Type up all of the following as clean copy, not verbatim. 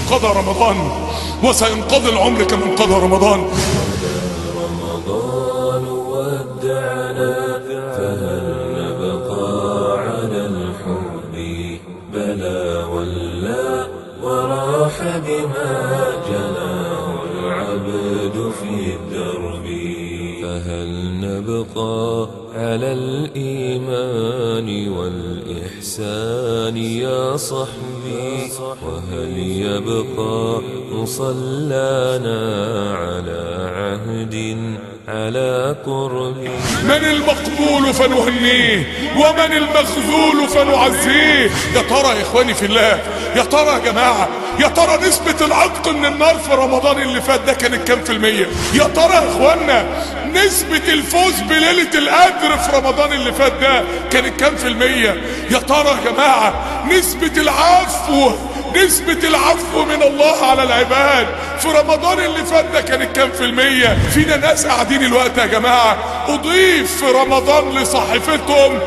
انقضى رمضان، وسينقضي العمر كما انقضى رمضان. رمضان ودعنا فهل نبقى على الحب؟ بلى ولا وراح بما جناه العبد في الدرب. فهل نبقى على الإيمان والإحسان يا صحبي؟ وهل يبقى مصلانا على عهد على قرب؟ من المقبول فنهنيه ومن المخذول فنعزيه. يا ترى يا اخواني في الله، يا ترى يا جماعة، يا ترى نسبة العتق من النار في رمضان اللي فات ده كانت كام في المية؟ يا ترى يا اخوانا نسبة الفوز بليلة القدر في رمضان اللي فات ده كانت كام في المية؟ يا ترى يا جماعة نسبة العفو، نسبة العفو من الله على العباد في رمضان اللي فات ده كانت كام في المية؟ فينا ناس قاعدين الوقت يا جماعة أضيف في رمضان لصحيفتهم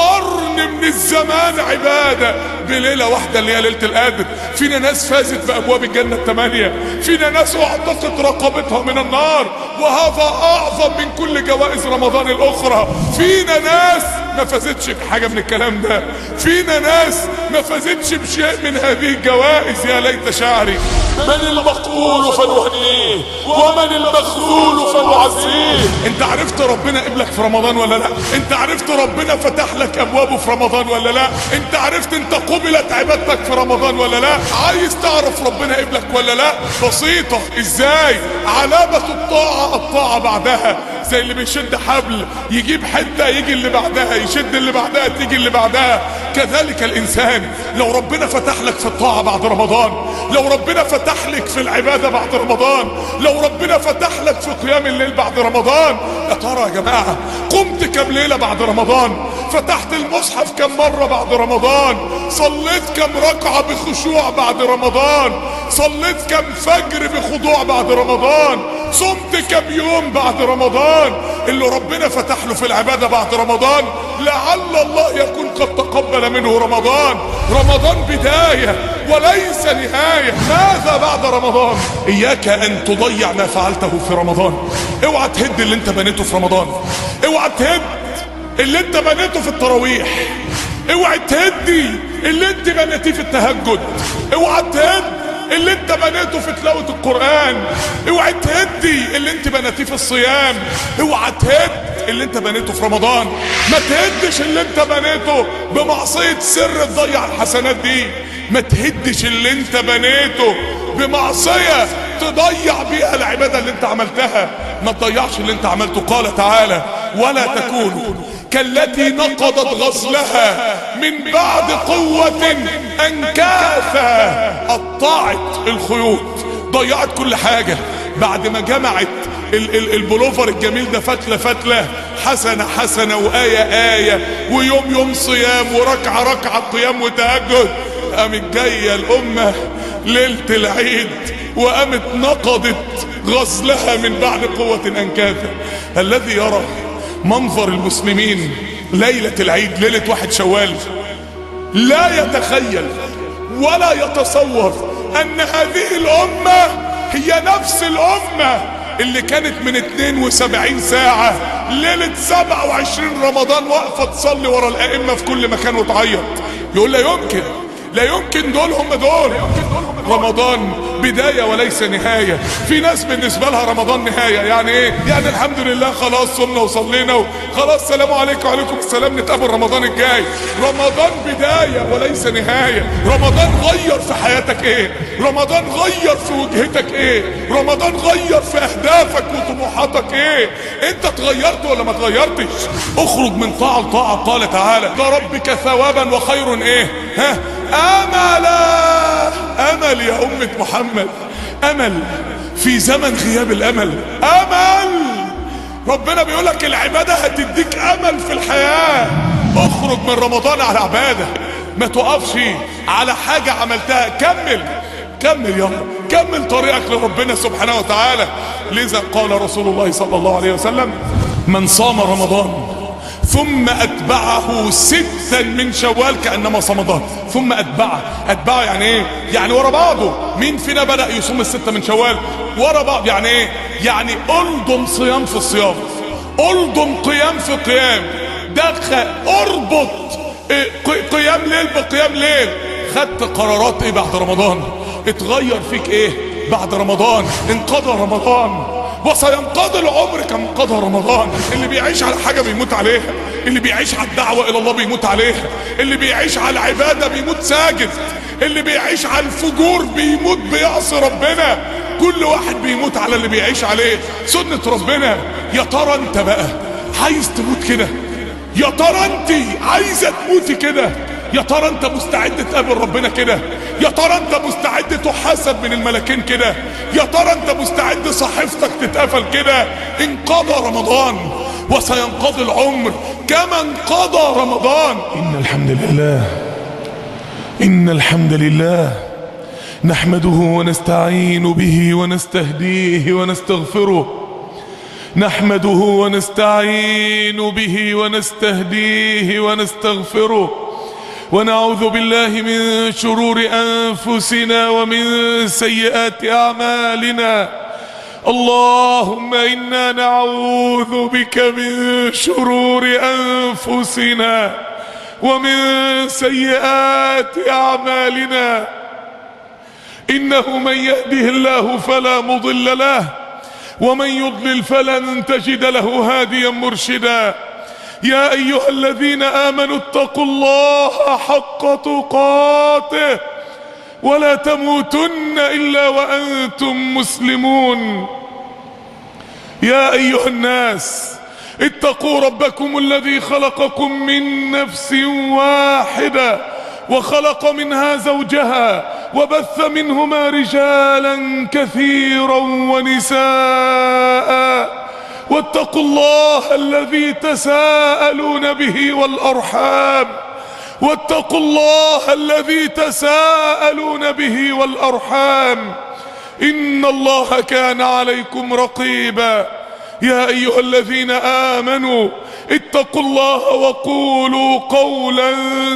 قرن من الزمان عبادة بليلة واحدة اللي هي ليلة القدر. فينا ناس فازت بأبواب الجنة 8، فينا ناس اعتقت رقبتها من النار، وهذا أعظم من كل جوائز رمضان الأخرى. فينا ناس ما فازتش بحاجة من الكلام ده، فينا ناس ما فازتش بشيء من هذه الجوائز. يا ليت شعري. من المقبول فنهنيه ومن المخذول فنعزيه. انت عرفت ربنا قبلك في رمضان ولا لا؟ انت عرفت ربنا فتح لك ابوابه في رمضان ولا لا؟ انت عرفت انت قبلت عبادتك في رمضان ولا لا؟ عايز تعرف ربنا قبلك ولا لا؟ بسيطة. ازاي؟ علامة الطاعة بعدها، زي اللي بيشد حبل يجيب حتة يجي اللي بعدها، يشد اللي بعدها تيجي اللي بعدها. كذلك الانسان لو ربنا فتح لك في الطاعة بعد رمضان، لو ربنا فتح لك في العبادة بعد رمضان، لو ربنا فتح لك في قيام الليل بعد رمضان، يا ترى يا جماعة قمت كم ليلة بعد رمضان؟ فتحت المصحف كم مرة بعد رمضان؟ صليت كم ركعة بخشوع بعد رمضان؟ صليت كم فجر بخضوع بعد رمضان؟ صمت كم يوم بعد رمضان؟ اللي ربنا فتح له في العبادة بعد رمضان لعل الله يكون قد تقبل منه رمضان. رمضان بداية وليس نهاية. ماذا بعد رمضان؟ إياك أن تضيع ما فعلته في رمضان. اوعى تهد اللي انت بنيته في رمضان، اوعى تهد اللي انت بنيته في التراويح، اوعى تهدي اللي انت بنيتيه في التهجد، اوعى تهد اللي انت بنيته في تلاوة القرآن، اوعى تهدي اللي انت بنيتيه في الصيام، اوعى تهد اللي انت بنيته في رمضان. ما تهدش اللي انت بنيته بمعصية سر تضيع الحسنات دي، ما تهدش اللي انت بنيته بمعصية تضيع بيها العبادة اللي انت عملتها. ما تضيعش اللي انت عملته. قال تعالى: ولا تكونوا كالتي نقضت غزلها من بعد قوة أنكاثا. قطعت الخيوط، ضيعت كل حاجة بعد ما جمعت البلوفر الجميل ده فتلة فتلة، حسنة حسنة، وآية آية، ويوم يوم صيام، وركعة ركعة قيام وتهجد. قامت جاية الأمة ليلة العيد وقامت نقضت غزلها من بعد قوة أنكاثا. الذي يرى منظر المسلمين ليلة العيد، ليلة 1 شوال، لا يتخيل ولا يتصور أن هذه الأمة هي نفس الأمة اللي كانت من 72 ساعة ليلة 27 رمضان واقفة تصلي ورا الأئمة في كل مكان وتعيط. يقول لا يمكن، لا يمكن، دول هم دول. رمضان بداية وليس نهاية. في ناس بالنسبة لها رمضان نهاية. يعني ايه؟ يعني الحمد لله خلاص صمنا وصلينا وخلاص سلام عليكم وعليكم السلام، نتقابل رمضان الجاي. رمضان بداية وليس نهاية. رمضان غير في حياتك ايه؟ رمضان غير في وجهتك ايه؟ رمضان غير في اهدافك وطموحاتك ايه؟ انت اتغيرت ولا ما اتغيرتش؟ اخرج من طاعة لطاعة. قال تعالى: لربك ثوابا وخير ايه؟ املا. امل يا امة محمد، امل في زمن غياب الامل. امل. ربنا بيقولك العبادة هتديك امل في الحياة. اخرج من رمضان على عبادة، ما تقفش على حاجة عملتها. كمل يلا، كمل طريقك لربنا سبحانه وتعالى. لذا قال رسول الله صلى الله عليه وسلم: من صام رمضان ثم أتبعه أتبعه 6 من شوال كأنما صمدان، ثم أتبعه يعني إيه؟ يعني ورا بعضه. مين فينا بدأ يصوم 6 من شوال ورا بعض؟ يعني إيه؟ يعني ألضم صيام في الصيام، ألضم قيام في قيام، دخل أربط قيام ليل بقيام ليل. خدت قرارات إيه بعد رمضان؟ اتغير فيك إيه بعد رمضان؟ انقضى رمضان وسينقضي العمر كما انقضى رمضان. اللي بيعيش على حاجة بيموت عليها، اللي بيعيش على الدعوة إلى الله بيموت عليها، اللي بيعيش على العبادة بيموت ساجد، اللي بيعيش على الفجور بيموت بيعصي ربنا. كل واحد بيموت على اللي بيعيش عليه، سنة ربنا. يا ترى انت بقى عايز تموت كده؟ يا ترى انت عايزة تموتي كده؟ يا ترى انت مستعد تقابل ربنا كده؟ يا ترى انت مستعد تحاسب من الملكين كده؟ يا ترى انت مستعد صحيفتك تتقفل كده؟ انقضى رمضان وسينقضي العمر كما انقضى رمضان. إن الحمد لله نحمده ونستعين به ونستهديه ونستغفره، نحمده ونستعين به ونستهديه ونستغفره، ونعوذ بالله من شرور أنفسنا ومن سيئات أعمالنا. اللهم إنا نعوذ بك من شرور أنفسنا ومن سيئات أعمالنا. إنه من يهده الله فلا مضل له ومن يضلل فلن تجد له هاديا مرشدا. يا أيها الذين آمنوا اتقوا الله حق تقاته ولا تموتن إلا وأنتم مسلمون. يا أيها الناس اتقوا ربكم الذي خلقكم من نفس واحدة وخلق منها زوجها وبث منهما رجالا كثيرا ونساء، واتقوا الله الذي تساءلون به والأرحام، واتقوا الله الذي تساءلون به والأرحام، إن الله كان عليكم رقيبا. يا أيها الذين آمنوا اتقوا الله وقولوا قولا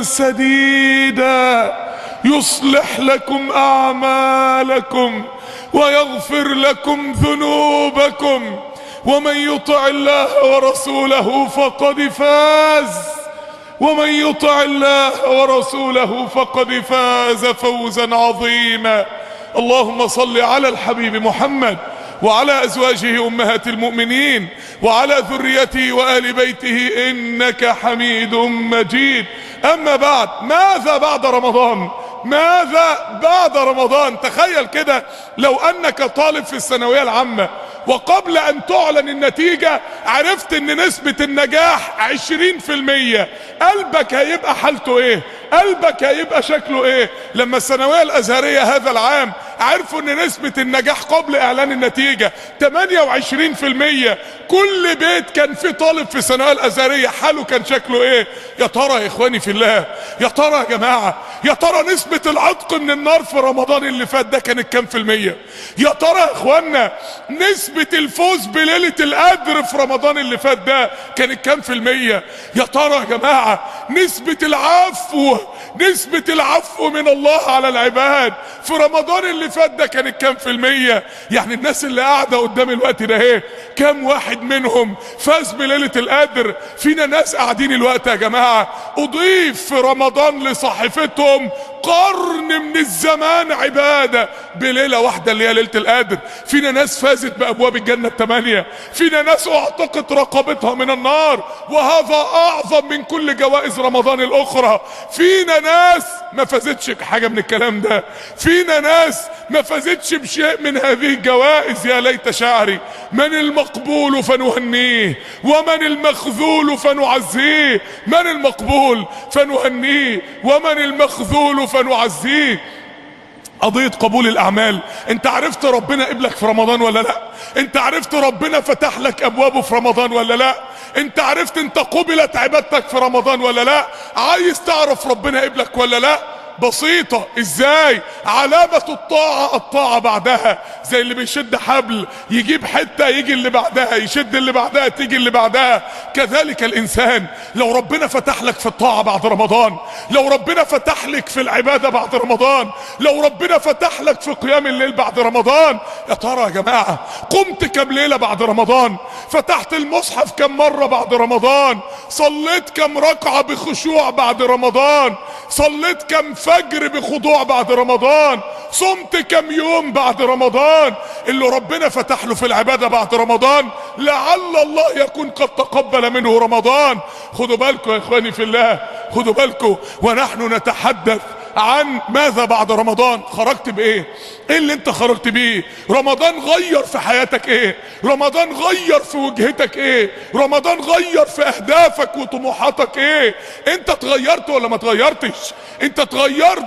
سديدا يصلح لكم أعمالكم ويغفر لكم ذنوبكم، ومن يطع الله ورسوله فقد فاز، ومن يطع الله ورسوله فقد فاز فوزا عظيما. اللهم صل على الحبيب محمد وعلى أزواجه أمهات المؤمنين وعلى ذريته وآل بيته إنك حميد مجيد. أما بعد، ماذا بعد رمضان؟ ماذا بعد رمضان؟ تخيل كده لو أنك طالب في الثانوية العامة وقبل أن تعلن النتيجة عرفت أن نسبة النجاح 20%، قلبك هيبقى حالته إيه؟ قلبك هيبقى شكله إيه؟ لما الثانوية الأزهرية هذا العام عرفوا أن نسبة النجاح قبل إعلان النتيجة 28%، كل بيت كان فيه طالب في الثانوية الأزهرية حاله كان شكله إيه؟ يا ترى يا إخواني في الله، يا ترى يا جماعة، يا ترى نسبة العتق من النار في رمضان اللي فات ده كانت كام في المية؟ يا ترى يا إخواننا نسبة الفوز بليلة القدر في رمضان اللي فات ده كانت كام في المية؟ يا ترى يا جماعة نسبة العفو من الله على العباد في رمضان اللي فات ده كانت كام في المية؟ يعني الناس اللي قاعدة قدام الوقت ده ايه؟ كام واحد منهم فاز بليلة القدر؟ فينا ناس قاعدين الوقت يا جماعة اضيف في رمضان لصحيفتهم قرن من الزمان عبادة بليلة واحدة اللي هي ليلة القدر. فينا ناس فازت بأبواب الجنة 8، فينا ناس اعتقت رقبتها من النار، وهذا أعظم من كل جوائز رمضان الأخرى. فينا ناس ما فازتش بحاجة من الكلام ده، فينا ناس ما فازتش بشيء من هذه الجوائز. يا ليت شعري من المقبول فنهنيه ومن المخذول فنعزيه، من المقبول فنهنيه ومن المخذول فنعزيه. قضية قبول الأعمال، انت عرفت ربنا قبلك في رمضان ولا لا؟ انت عرفت ربنا فتح لك أبوابه في رمضان ولا لا؟ انت عرفت انت قبلت عبادتك في رمضان ولا لا؟ عايز تعرف ربنا قبلك ولا لا؟ بسيطة. ازاي؟ علامة الطاعة بعدها، زي اللي بيشد حبل يجيب حتة يجي اللي بعدها، يشد اللي بعدها تيجي اللي بعدها. كذلك الانسان لو ربنا فتح لك في الطاعة بعد رمضان، لو ربنا فتح لك في العبادة بعد رمضان، لو ربنا فتح لك في قيام الليل بعد رمضان، يا ترى يا جماعة قمت كم ليلة بعد رمضان؟ فتحت المصحف كم مرة بعد رمضان؟ صليت كم ركعة بخشوع بعد رمضان؟ صليت كم فجر بخضوع بعد رمضان؟ صمت كم يوم بعد رمضان؟ اللي ربنا فتح له في العبادة بعد رمضان لعل الله يكون قد تقبل منه رمضان. خدوا بالكم يا اخواني في الله، خدوا بالكم ونحن نتحدث عن ماذا بعد رمضان. خرجت بايه؟ ايه اللي انت خرجت بيه؟ رمضان غير في حياتك ايه؟ رمضان غير في وجهتك ايه؟ رمضان غير في اهدافك وطموحاتك ايه؟ انت اتغيرت ولا ما اتغيرتش؟ انت اتغيرت،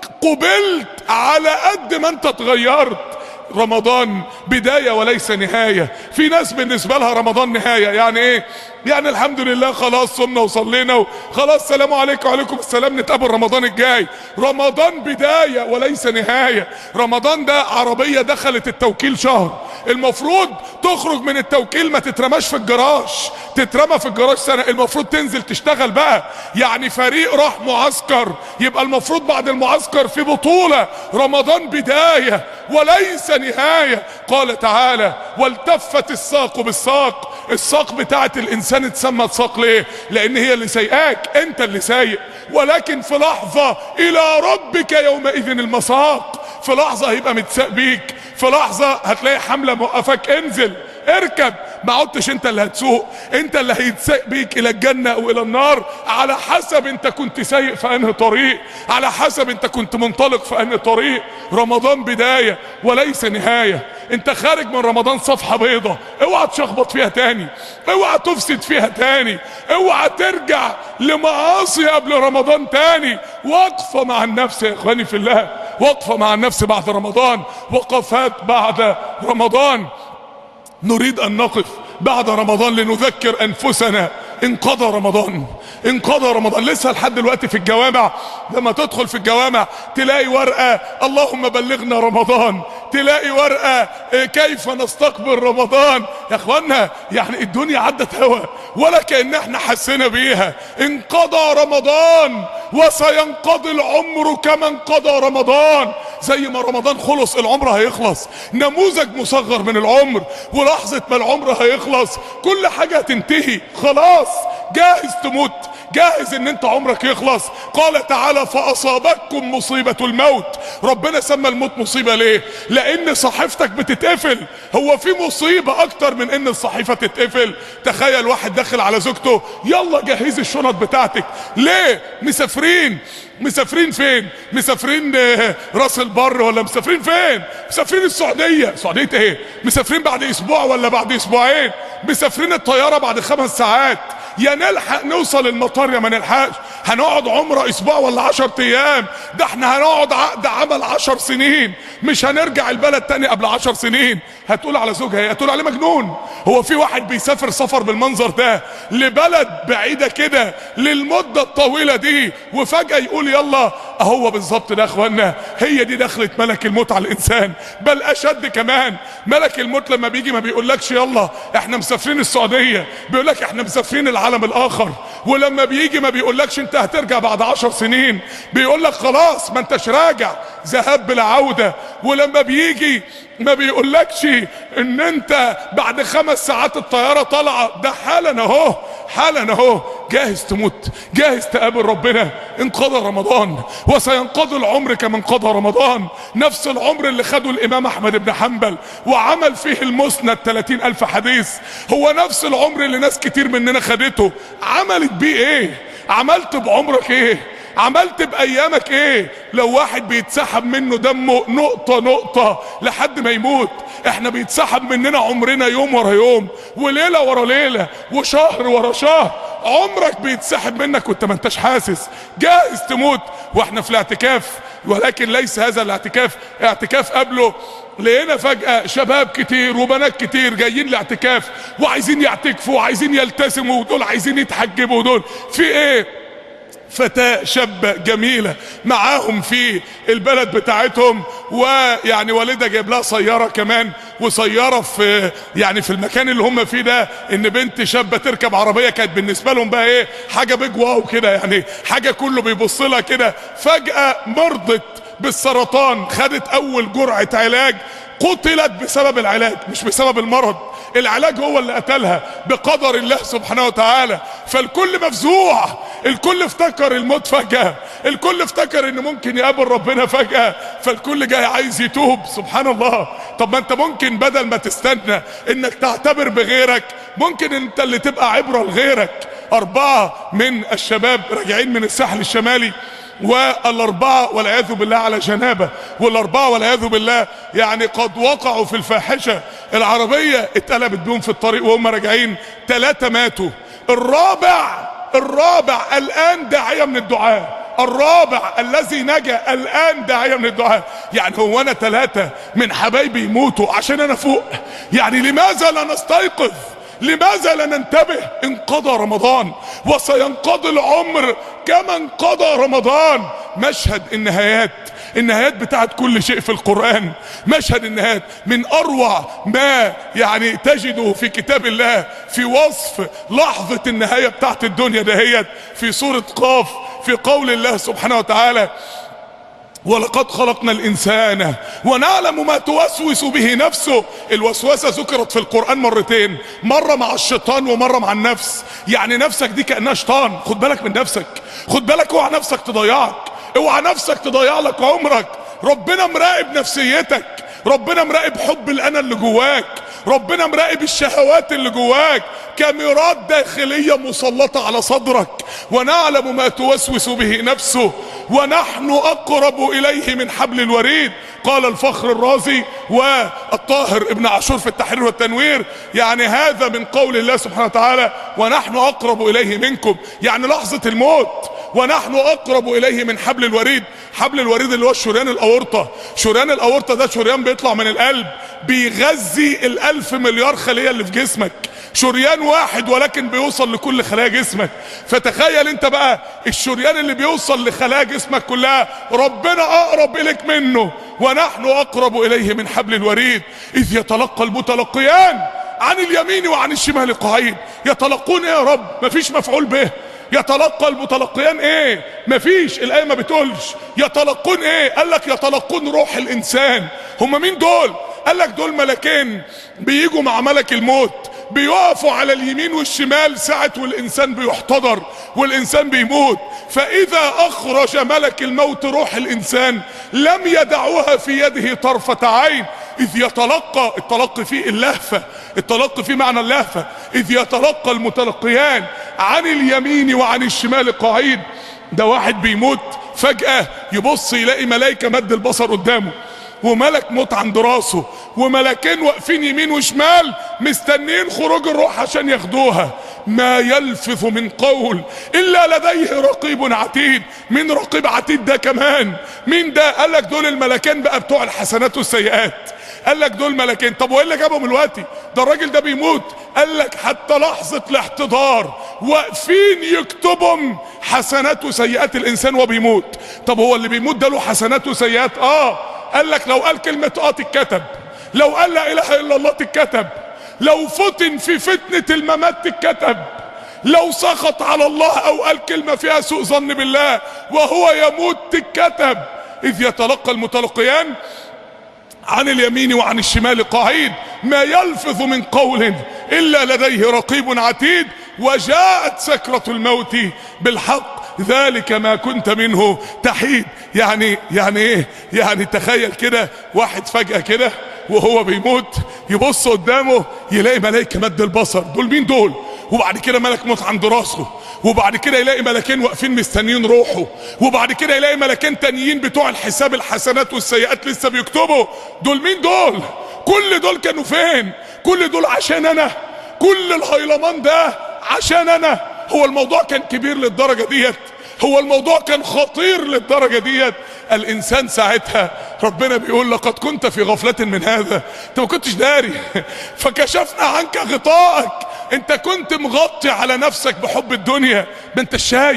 قبلت على قد ما انت اتغيرت. رمضان بداية وليس نهاية. في ناس بالنسبة لها رمضان نهاية. يعني ايه؟ يعني الحمد لله خلاص صمنا وصلينا وخلاص سلام عليكم وعليكم السلام نتقابل رمضان الجاي. رمضان بداية وليس نهاية. رمضان ده عربية دخلت التوكيل شهر، المفروض تخرج من التوكيل ما تترماش في الجراج، تترمى في الجراج سنة، المفروض تنزل تشتغل بقى. يعني فريق راح معسكر، يبقى المفروض بعد المعسكر في بطولة. رمضان بداية وليس نهاية. قال تعالى والتفت الساق بالساق. الساق بتاعت الانسان اتسمت ساق ليه؟ لان هي اللي سايقاك، انت اللي سايق. ولكن في لحظة الى ربك يومئذ المساق. في لحظة هيبقى متساق بيك، في لحظة هتلاقي حملة موقفك، انزل اركب. ما عدتش انت اللي هتسوق، انت اللي هيتساق بيك الى الجنة او الى النار على حسب انت كنت سايق في انهي طريق، على حسب انت كنت منطلق في انهي طريق. رمضان بداية وليس نهاية. انت خارج من رمضان صفحة بيضة، اوعى تشخبط فيها تاني، اوعى تفسد فيها تاني، اوعى ترجع لمعاصي قبل رمضان تاني. وقفة مع النفس يا اخواني في الله، وقفة مع النفس بعد رمضان، وقفات بعد رمضان. نريد ان نقف بعد رمضان لنذكر انفسنا انقضى رمضان، انقضى رمضان. لسه لحد دلوقتي في الجوامع، لما تدخل في الجوامع تلاقي ورقة اللهم بلغنا رمضان، تلاقي ورقة كيف نستقبل رمضان. يا اخوانا يعني الدنيا عدت هوا ولا كأن احنا حسينا بيها. انقضى رمضان وسينقضي العمر كما انقضى رمضان. زي ما رمضان خلص العمر هيخلص. نموذج مصغر من العمر، ولحظة ما العمر هيخلص كل حاجة هتنتهي خلاص. جاهز تموت، جاهز ان انت عمرك يخلص. قال تعالى فاصابتكم مصيبة الموت. ربنا سمى الموت مصيبة ليه؟ لان صحيفتك بتتقفل. هو في مصيبة اكتر من ان الصحيفة تتقفل؟ تخيل واحد داخل على زوجته يلا جهزي الشنط بتاعتك. ليه؟ مسافرين فين؟ مسافرين راس البر ولا مسافرين فين؟ مسافرين السعودية. سعودية ايه؟ مسافرين بعد اسبوع ولا بعد اسبوعين؟ مسافرين الطيارة بعد 5 ساعات. يا نلحق نوصل المطار يا ما نلحقش. هنقعد عمره اسبوع ولا 10 ايام؟ ده احنا هنقعد عقد عمل 10 سنين، مش هنرجع البلد تاني قبل 10 سنين. هتقول على زوجها ايه؟ هتقول عليه مجنون. هو في واحد بيسافر سفر بالمنظر ده لبلد بعيدة كده للمدة الطويلة دي وفجأة يقول يلا؟ اهو بالظبط ده يا اخوانا، هي دي دخلت ملك الموت على الانسان. بل اشد كمان، ملك الموت لما بيجي ما بيقولكش يلا احنا مسافرين السعودية، بيقولك احنا مسافرين العالم الاخر. ولما بيجي ما بيقولكش انت هترجع بعد 10 سنين، بيقولك خلاص ما انتش راجع، ذهاب بلا عودة. ولما بيجي ما بيقولكش ان انت بعد 5 ساعات الطيارة طالعة، ده حالا اهو، حالا اهو جاهز تموت، جاهز تقابل ربنا. انقضى رمضان وسينقضي العمر كما انقضى رمضان. نفس العمر اللي خده الامام احمد بن حنبل وعمل فيه المسند 30,000 حديث، هو نفس العمر اللي ناس كتير مننا خدته. عملت بيه ايه؟ عملت بعمرك ايه؟ عملت بايامك ايه؟ لو واحد بيتسحب منه دمه نقطة نقطة لحد ما يموت، احنا بيتسحب مننا عمرنا يوم ورا يوم وليلة ورا ليلة وشهر ورا شهر. عمرك بيتسحب منك وانت ما انتش حاسس، جاهز تموت. واحنا في الاعتكاف، ولكن ليس هذا الاعتكاف اعتكاف قبله. لقينا فجأة شباب كتير وبنات كتير جايين لاعتكاف وعايزين يعتكفوا وعايزين يلتزموا، ودول عايزين يتحجبوا، ودول في ايه؟ فتاة شابة جميلة معاهم في البلد بتاعتهم، ويعني والدها جايب لها سيارة كمان، وسيارة في يعني في المكان اللي هم فيه ده، ان بنت شابة تركب عربية كانت بالنسبة لهم بقى ايه، حاجة بيج واو كده، يعني حاجة كله بيبص لها كده. فجأة مرضت بالسرطان، خدت اول جرعة علاج، قتلت بسبب العلاج مش بسبب المرض، العلاج هو اللي قتلها بقدر الله سبحانه وتعالى. فالكل مفزوع، الكل افتكر الموت فجأة، الكل افتكر ان ممكن يقابل ربنا فجأة، فالكل جاي عايز يتوب. سبحان الله. طب ما انت ممكن بدل ما تستنى انك تعتبر بغيرك، ممكن انت اللي تبقى عبرة لغيرك. 4 من الشباب راجعين من الساحل الشمالي، والاربعة والعياذ بالله على جنابه، والاربعة والعياذ بالله يعني قد وقعوا في الفاحشة. العربية اتقلبت بهم في الطريق وهم راجعين، 3 ماتوا. الرابع الان داعية من الدعاء، الرابع الذي نجا الان داعية من الدعاء. يعني هو انا 3 من حبايبي يموتوا عشان انا فوق؟ يعني لماذا لا نستيقظ؟ لماذا لا ننتبه؟ انقضى رمضان وسينقضي العمر كما انقضى رمضان. مشهد النهايات بتاعت كل شيء في القرآن، مشهد النهايات من اروع ما يعني تجده في كتاب الله في وصف لحظة النهاية بتاعت الدنيا دهيت في سورة قاف، في قول الله سبحانه وتعالى: ولقد خلقنا الإنسان ونعلم ما توسوس به نفسه. الوسوسة ذكرت في القرآن مرتين، مرة مع الشيطان ومرة مع النفس. يعني نفسك دي كأنها شيطان، خد بالك من نفسك، خد بالك، اوعى نفسك تضيعك، اوعى نفسك تضيع لك عمرك. ربنا مراقب نفسيتك، ربنا مراقب حب الأنا اللي جواك، ربنا مراقب الشهوات اللي جواك، كاميرات داخلية مسلطة على صدرك. ونعلم ما توسوس به نفسه ونحن أقرب إليه من حبل الوريد. قال الفخر الرازي والطاهر ابن عاشور في التحرير والتنوير، يعني هذا من قول الله سبحانه وتعالى: ونحن أقرب إليه منكم، يعني لحظة الموت ونحن أقرب إليه من حبل الوريد. حبل الوريد اللي هو الشريان الأورطة. شريان الأورطة ده شريان بيطلع من القلب، بيغذي 1000 مليار خلية اللي في جسمك. شريان واحد ولكن بيوصل لكل خلايا جسمك. فتخيل انت بقى الشريان اللي بيوصل لخلايا جسمك كلها، ربنا اقرب اليك منه. ونحن اقرب اليه من حبل الوريد. اذ يتلقى المتلقيان عن اليمين وعن الشمال قعيد. يتلقون ايه يا رب؟ مفيش مفعول به. يتلقى المتلقيان ايه؟ مفيش، الايه ما بتقولش. يتلقون ايه؟ قال لك يتلقون روح الانسان. هم مين دول؟ قال لك دول ملكين بيجوا مع ملك الموت، بيقفوا على اليمين والشمال ساعة والإنسان بيحتضر والإنسان بيموت. فإذا أخرج ملك الموت روح الإنسان لم يدعوها في يده طرفة عين. إذ يتلقى، التلقي فيه اللهفة، التلقي فيه معنى اللهفة. إذ يتلقى المتلقيان عن اليمين وعن الشمال قعيد. ده واحد بيموت فجأة يبص يلاقي ملائكة مد البصر قدامه، وملك موت عند راسه، وملكين واقفين يمين وشمال مستنين خروج الروح عشان ياخدوها. ما يلفظ من قول الا لديه رقيب عتيد. مين رقيب عتيد ده كمان؟ مين ده؟ قال لك دول الملكين بقى بتوع الحسنات والسيئات. قال لك دول ملكين. طب وايه اللي جابهم دلوقتي؟ ده الراجل ده بيموت. قال لك حتى لحظة الاحتضار واقفين يكتبهم حسنات وسيئات الانسان وبيموت. طب هو اللي بيموت ده له حسنات وسيئات؟ قال لك لو قال كلمة تتكتب، لو قال لا اله الا الله تتكتب، لو فتن في فتنة الممات تتكتب، لو سخط على الله او قال كلمة فيها سوء ظن بالله وهو يموت تتكتب. اذ يتلقى المتلقيان عن اليمين وعن الشمال قعيد. ما يلفظ من قول الا لديه رقيب عتيد. وجاءت سكرة الموت بالحق ذلك ما كنت منه تحيد. يعني ايه؟ يعني تخيل كده واحد فجأة كده وهو بيموت يبص قدامه يلاقي ملائكة مد البصر. دول مين دول؟ وبعد كده ملك موت عند راسه، وبعد كده يلاقي ملكين واقفين مستنيين روحه، وبعد كده يلاقي ملكين تانيين بتوع الحساب الحسنات والسيئات لسه بيكتبوا. دول مين دول؟ كل دول كانوا فين؟ كل دول عشان انا؟ كل الهيلمان ده عشان انا؟ هو الموضوع كان كبير للدرجة ديت؟ هو الموضوع كان خطير للدرجة ديت؟ الانسان ساعتها ربنا بيقول لقد كنت في غفلة من هذا، انت ما كنتش داري فكشفنا عنك غطاءك. انت كنت مغطي على نفسك بحب الدنيا، ما انت شايف.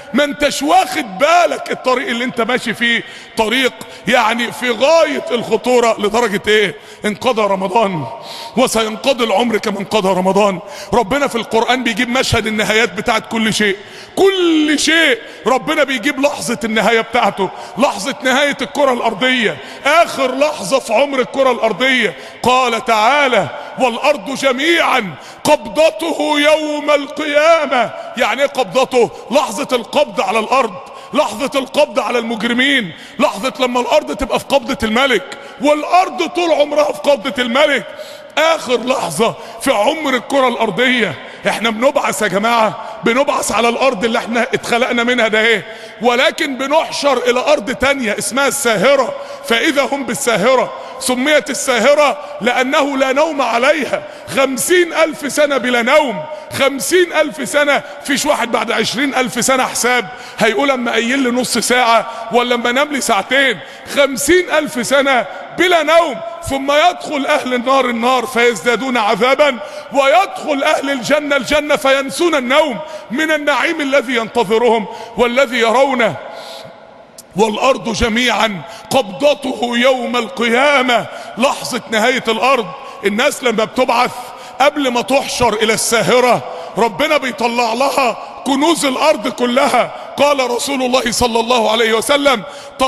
ما انتش واخد بالك الطريق اللي انت ماشي فيه طريق يعني في غاية الخطورة. لدرجة ايه؟ انقضى رمضان وسينقضي العمر كما انقضى رمضان. ربنا في القرآن بيجيب مشهد النهايات بتاعت كل شيء، كل شيء ربنا بيجيب لحظة النهاية بتاعته، لحظة نهاية الكرة الارضية، اخر لحظة في عمر الكرة الارضية. قال تعالى والارض جميعا قبضته يوم القيامة. يعني ايه قبضته؟ لحظة القبض على الارض، لحظة القبض على المجرمين، لحظة لما الارض تبقى في قبضة الملك، والارض طول عمرها في قبضة الملك. اخر لحظة في عمر الكرة الارضية. احنا بنبعث يا جماعة، بنبعث على الارض اللي احنا اتخلقنا منها ده ايه، ولكن بنحشر الى ارض تانية اسمها الساهرة، فاذا هم بالساهرة. سميت الساهرة لانه لا نوم عليها. 50,000 سنة بلا نوم، 50,000 سنة. فيش واحد بعد 20,000 سنة حساب هيقول اما قايل لي نص ساعة ولا اما نام لي ساعتين. 50,000 سنة بلا نوم. ثم يدخل اهل النار النار فيزدادون عذابا، ويدخل اهل الجنة الجنة فينسون النوم من النعيم الذي ينتظرهم والذي يرونه. والارض جميعا قبضته يوم القيامة. لحظة نهاية الارض. الناس لما بتبعث قبل ما تحشر الى الساهرة ربنا بيطلع لها كنوز الارض كلها. قال رسول الله صلى الله عليه وسلم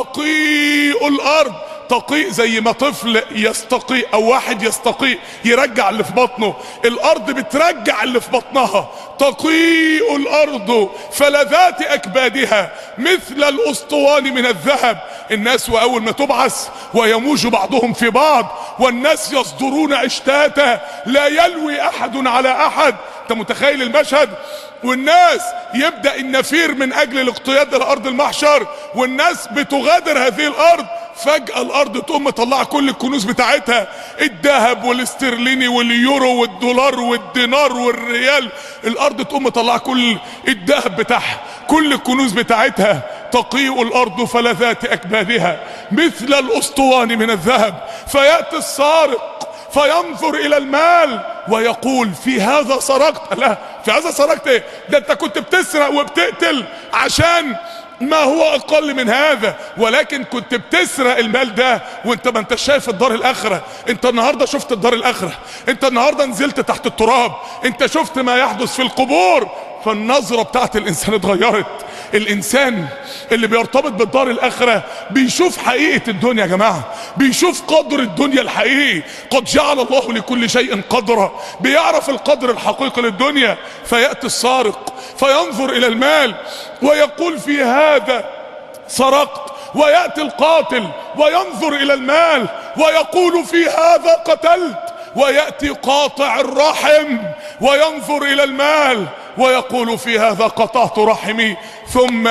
تقيء الارض. تقيء زي ما طفل يستقيء او واحد يستقيء يرجع اللي في بطنه، الارض بترجع اللي في بطنها. تقيء الارض فلذات اكبادها مثل الاسطوان من الذهب. الناس واول ما تبعث ويموج بعضهم في بعض والناس يصدرون اشتاتا لا يلوي احد على احد. انت متخيل المشهد؟ والناس يبدأ النفير من اجل الاقتياد لارض المحشر، والناس بتغادر هذه الارض. فجأة الارض تقوم مطلعه كل الكنوز بتاعتها، الذهب والاسترليني واليورو والدولار والدينار والريال. الارض تقوم مطلعه كل الذهب بتاعها، كل الكنوز بتاعتها. تقيء الارض فلذات اكبادها مثل الاسطوان من الذهب. فيأتي السارق فينظر الى المال ويقول في هذا سرقت. لا، في هذا سرقت ايه؟ ده انت كنت بتسرق وبتقتل عشان ما هو اقل من هذا، ولكن كنت بتسرق المال ده وانت ما انت شايف الدار الاخرة. انت النهاردة شفت الدار الاخرة، انت النهاردة نزلت تحت التراب، انت شفت ما يحدث في القبور. فالنظرة بتاعت الانسان اتغيرت. الانسان اللي بيرتبط بالدار الاخرة بيشوف حقيقة الدنيا يا جماعة، بيشوف قدر الدنيا الحقيقي. قد جعل الله لكل شيء قدرا. بيعرف القدر الحقيقي للدنيا. فيأتي السارق فينظر الى المال ويقول في هذا سرقت. ويأتي القاتل وينظر الى المال ويقول في هذا قتلت. ويأتي قاطع الرحم وينظر الى المال ويقول في هذا قطعت رحمي. ثم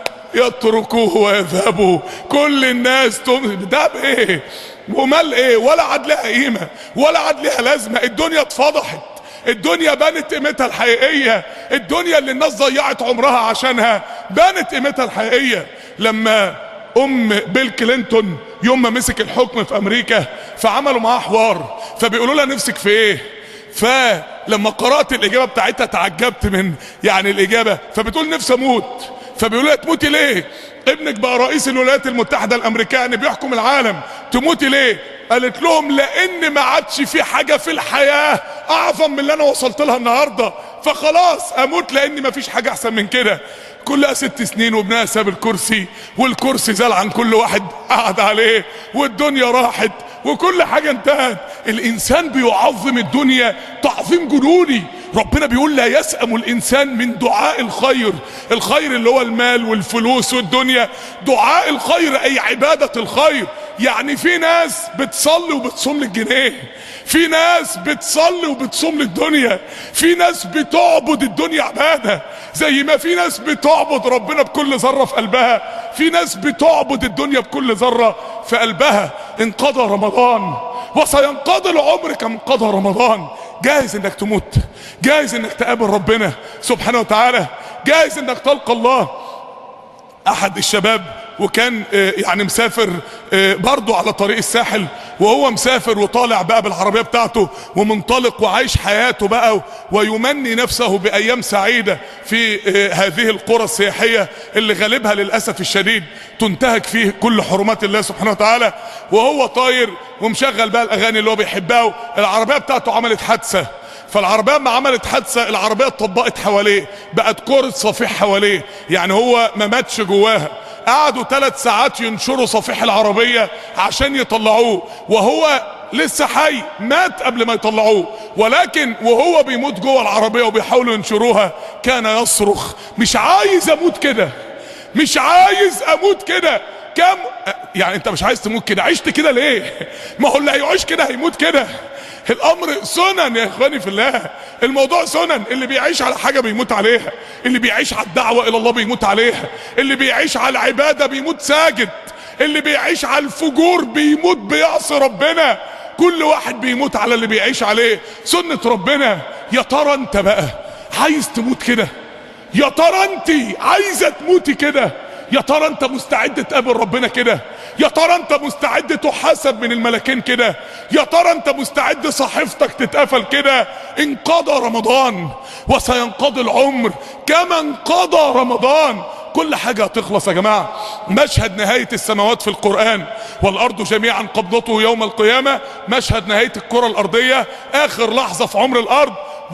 يتركوه ويذهبوا. كل الناس ده بايه ومال ايه؟ ولا عاد لها قيمة ولا عاد لها لازمة. الدنيا اتفضحت، الدنيا بانت قيمتها الحقيقية. الدنيا اللي الناس ضيعت عمرها عشانها بانت قيمتها الحقيقية. لما بيل كلينتون يوم ما مسك الحكم في امريكا فعملوا معاه حوار، فبيقولوا لها نفسك في ايه؟ فلما قرأت الاجابة بتاعتها تعجبت من يعني الاجابة. فبتقول نفسي اموت. فبيقولوا لها تموتي ليه؟ ابنك بقى رئيس الولايات المتحدة الامريكية يعني بيحكم العالم، تموتي ليه؟ قالت لهم لان ما عادش في حاجة في الحياة اعظم من اللي انا وصلت لها النهاردة، فخلاص اموت لان ما فيش حاجة احسن من كده. كلها 6 سنين وابنها ساب الكرسي، والكرسي زال عن كل واحد قعد عليه، والدنيا راحت وكل حاجة انتهت. الانسان بيعظم الدنيا تعظيم جنوني. ربنا بيقول لا يسأم الانسان من دعاء الخير. الخير اللي هو المال والفلوس والدنيا. دعاء الخير اي عبادة الخير. يعني في ناس بتصلي وبتصوم للجنيه، في ناس بتصلي وبتصوم للدنيا، في ناس بتعبد الدنيا عبادة زي ما في ناس بتعبد ربنا بكل ذرة في قلبها. في ناس بتعبد الدنيا بكل ذرة في قلبها. انقضى رمضان وسينقضي العمر كما انقضى رمضان. جاهز انك تموت، جاهز انك تقابل ربنا سبحانه وتعالى، جاهز انك تلقى الله. احد الشباب وكان يعني مسافر برضو على طريق الساحل، وهو مسافر وطالع بقى بالعربية بتاعته ومنطلق وعايش حياته بقى ويمني نفسه بأيام سعيدة في هذه القرى السياحية اللي غالبها للأسف الشديد تنتهك فيه كل حرمات الله سبحانه وتعالى. وهو طاير ومشغل بقى الأغاني اللي هو بيحبها، العربية بتاعته عملت حادثة. فالعربية ما عملت حادثة العربية اتطبقت حواليه، بقت كرة صفيح حواليه، يعني هو ما ماتش جواها. قعدوا 3 ساعات ينشروا صفيح العربية عشان يطلعوه، وهو لسه حي، مات قبل ما يطلعوه. ولكن وهو بيموت جوه العربية وبيحاولوا ينشروها كان يصرخ: مش عايز اموت كده، مش عايز اموت كده. كم يعني انت مش عايز تموت كده؟ عشت كده ليه؟ ما هو اللي هيعيش كده هيموت كده. الامر سنن يا اخواني في الله، الموضوع سنن. اللي بيعيش على حاجة بيموت عليها، اللي بيعيش على الدعوة الى الله بيموت عليها، اللي بيعيش على العبادة بيموت ساجد، اللي بيعيش على الفجور بيموت بيعصي ربنا. كل واحد بيموت على اللي بيعيش عليه، سنة ربنا. يا ترى انت بقى عايز تموت كده؟ يا ترى انت عايزة تموتي كده؟ يا ترى انت مستعد تقابل ربنا كده؟ يا ترى انت مستعد تحاسب من الملكين كده؟ يا ترى انت مستعد صحيفتك تتقفل كده؟ انقضى رمضان وسينقضي العمر كما انقضى رمضان. كل حاجة هتخلص يا جماعة. مشهد نهاية السماوات في القرآن: والأرض جميعا قبضته يوم القيامة. مشهد نهاية الكرة الأرضية، آخر لحظة في عمر الأرض: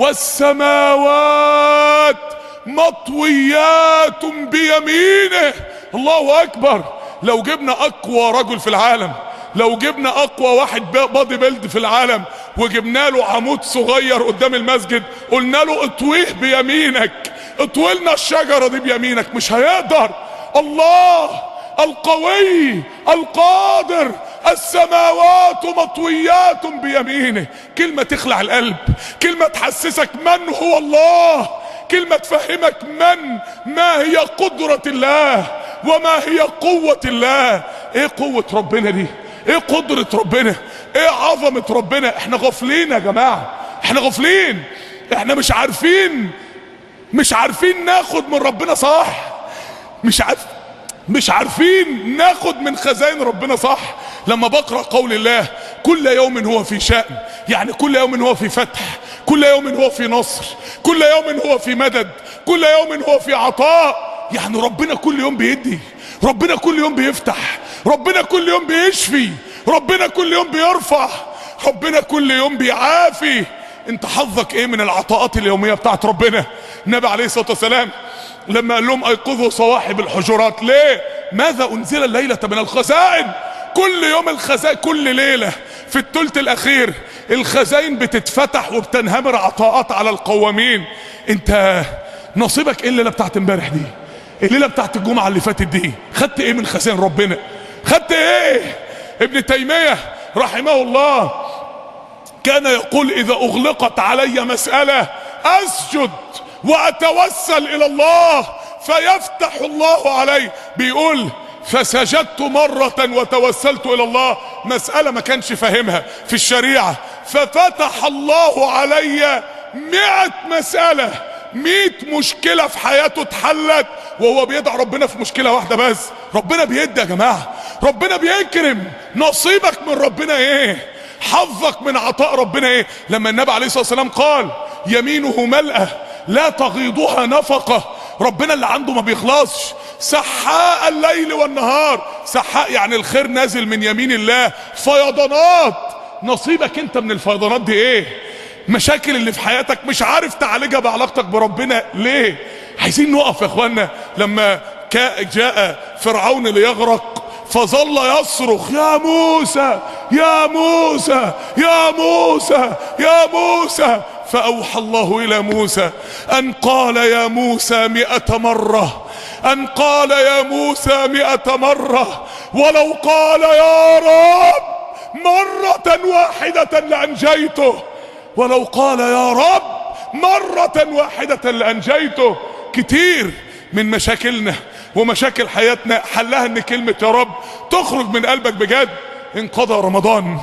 والسماوات مطويات بيمينه. الله أكبر. لو جبنا أقوى رجل في العالم، لو جبنا أقوى واحد بادي بيلد في العالم وجبنا له عمود صغير قدام المسجد قلنا له اطويه بيمينك، اطويلنا الشجرة دي بيمينك، مش هيقدر. الله القوي القادر: السماوات مطويات بيمينه. كلمة تخلع القلب، كلمة تحسسك من هو الله، كلمة تفهمك ما هي قدرة الله وما هي قوة الله. ايه قوة ربنا دي؟ ايه قدرة ربنا؟ ايه عظمة ربنا؟ احنا غافلين يا جماعة، احنا غافلين، احنا مش عارفين ناخد من ربنا صح، مش عارفين ناخد من خزائن ربنا صح. لما بقرأ قول الله: كل يوم هو في شأن، يعني كل يوم هو في فتح، كل يوم هو في نصر، كل يوم هو في مدد، كل يوم هو في عطاء. يعني ربنا كل يوم بيدي، ربنا كل يوم بيفتح، ربنا كل يوم بيشفي، ربنا كل يوم بيرفع، ربنا كل يوم بيعافي. انت حظك ايه من العطاءات اليومية بتاعت ربنا؟ النبي عليه الصلاة والسلام لما قال لهم: ايقظوا صواحب الحجرات. ليه؟ ماذا انزل الليلة من الخزائن؟ كل يوم الخزائن، كل ليلة في الثلث الاخير الخزائن بتتفتح وبتنهمر عطاءات على القوامين. انت نصيبك ايه الليلة بتاعت امبارح دي؟ الليلة بتاعت الجمعة اللي فاتت دي خدت ايه من خزائن ربنا؟ خدت ايه؟ ابن تيمية رحمه الله كان يقول: اذا اغلقت علي مسألة اسجد واتوسل الى الله فيفتح الله علي. بيقول: فسجدت مرة وتوسلت الى الله، مسألة ما كانش فاهمها في الشريعة، ففتح الله علي 100 مسألة، 100 مشكلة في حياته اتحلت وهو بيدعى ربنا في مشكلة واحدة بس. ربنا بيدي يا جماعة، ربنا بيكرم. نصيبك من ربنا ايه؟ حظك من عطاء ربنا ايه؟ لما النبي عليه الصلاة والسلام قال: يمينه ملأة لا تغيضها نفقة. ربنا اللي عنده ما بيخلصش، سحاء الليل والنهار. سحاء يعني الخير نازل من يمين الله، فيضانات. نصيبك انت من الفيضانات دي ايه؟ مشاكل اللي في حياتك مش عارف تعالجها بعلاقتك بربنا ليه؟ عايزين نقف يا اخوانا. لما جاء فرعون ليغرق فظل يصرخ: يا موسى يا موسى يا موسى يا موسى. فأوحى الله إلى موسى أن قال يا موسى 100 مرة، أن قال يا موسى 100 مرة، ولو قال يا رب مرة واحدة لأنجيته، ولو قال يا رب مرة واحدة لأنجيته. كتير من مشاكلنا ومشاكل حياتنا حلها ان كلمة يا رب تخرج من قلبك بجد. انقضى رمضان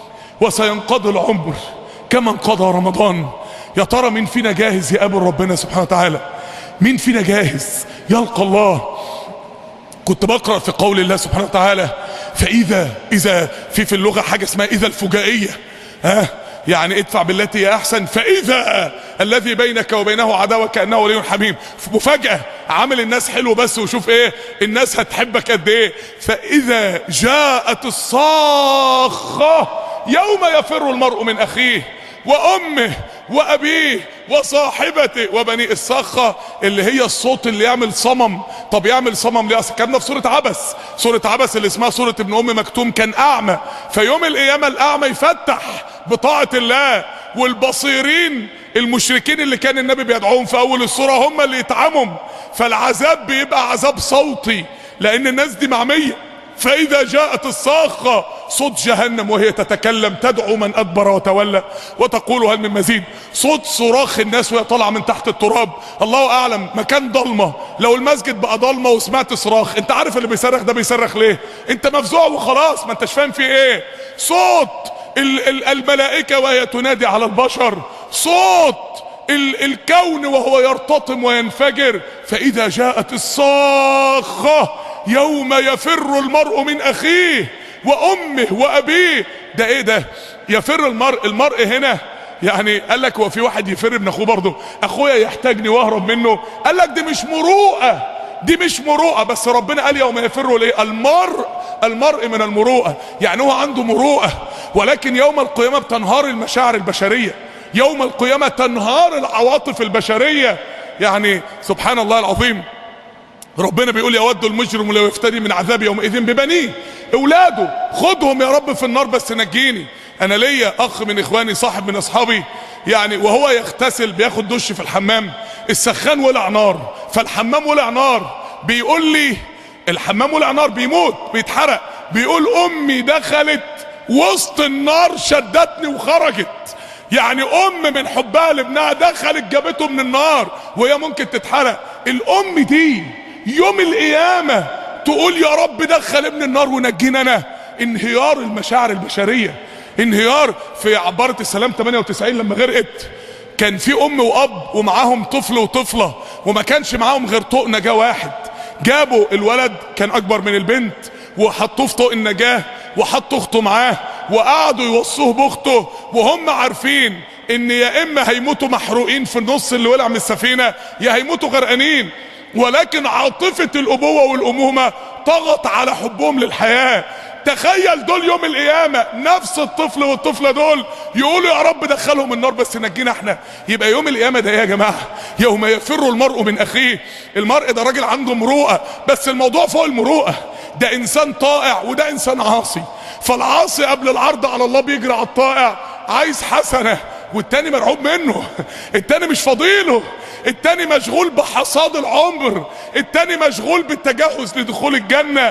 وسينقضي العمر كما انقضى رمضان. يا ترى مين فينا جاهز يقابل ربنا سبحانه وتعالى؟ مين فينا جاهز يلقى الله؟ كنت بقرأ في قول الله سبحانه وتعالى فاذا في اللغة حاجة اسمها اذا الفجائية، يعني ادفع بالتي هي احسن، فاذا الذي بينك وبينه عداوة كأنه ولي حميم، مفاجأة، عامل الناس حلو بس وشوف ايه الناس هتحبك قد ايه. فاذا جاءت الصاخة يوم يفر المرء من اخيه وامه وابيه وصاحبته وبنيه. الصاخة اللي هي الصوت اللي يعمل صمم. طب يعمل صمم ليه؟ كنا في سورة عبس، سورة عبس اللي اسمها سورة ابن ام مكتوم، كان اعمى، فيوم القيامة الاعمى يفتح بطاعة الله، والبصيرين المشركين اللي كان النبي بيدعوهم في اول السورة هم اللي يتعموا، فالعذاب بيبقى عذاب صوتي لان الناس دي معمية. فاذا جاءت الصاخة صوت جهنم وهي تتكلم تدعو من ادبر وتولى وتقول هل من مزيد، صوت صراخ الناس وهي طالعه من تحت التراب. الله اعلم، مكان ضلمه، لو المسجد بقى ضلمه وسمعت صراخ، انت عارف اللي بيصرخ ده بيصرخ ليه؟ انت مفزوع وخلاص، ما انتش فاهم في ايه. صوت الملائكه وهي تنادي على البشر، صوت الكون وهو يرتطم وينفجر. فاذا جاءت الصاخة يوم يفر المرء من اخيه وامه وابيه. ده ايه ده؟ يفر المرء هنا يعني قال لك هو في واحد يفر ابن اخوه برضه؟ اخويا يحتاجني واهرب منه؟ قال لك دي مش مروءه، دي مش مروءه. بس ربنا قال يوم يفر ليه؟ المرء من المروءه، يعني هو عنده مروءه، ولكن يوم القيامه بتنهار المشاعر البشريه، يوم القيامه تنهار العواطف البشريه. يعني سبحان الله العظيم، ربنا بيقول يود المجرم لو يفتدي من عذاب يومئذ ببنيه. اولاده خدهم يا رب في النار بس نجيني. انا ليا اخ من اخواني صاحب من اصحابي، يعني وهو يغتسل بياخد دش في الحمام، السخان ولع نار، فالحمام ولع نار، بيقول لي الحمام ولع نار بيموت بيتحرق، بيقول امي دخلت وسط النار شدتني وخرجت. يعني ام من حبها لابنها دخلت جابته من النار وهي ممكن تتحرق. الام دي يوم القيامة تقول يا رب دخل ابن النار ونجينا. انا انهيار المشاعر البشرية، انهيار. في عبارة السلام 98 لما غرقت كان في ام واب ومعاهم طفل وطفلة، وما كانش معاهم غير طوق نجاة واحد. جابوا الولد كان اكبر من البنت وحطوه في طوق النجاة وحطوا اخته معاه وقعدوا يوصوه باخته، وهم عارفين ان يا اما هيموتوا محروقين في النص اللي ولع من السفينة يا هيموتوا غرقانين، ولكن عاطفة الابوة والامومة طغت على حبهم للحياة. تخيل دول يوم القيامة نفس الطفل والطفلة دول يقولوا يا رب دخلهم النار بس نجينا احنا. يبقى يوم القيامة ده ايه يا جماعة؟ يوم يفر المرء من اخيه. المرء ده راجل عنده مروءة، بس الموضوع فوق المروءة، ده انسان طائع وده انسان عاصي. فالعاصي قبل العرض على الله بيجري على الطائع عايز حسنة، والتاني مرعوب منه، التاني مش فضيله، التاني مشغول بحصاد العمر، التاني مشغول بالتجهز لدخول الجنة،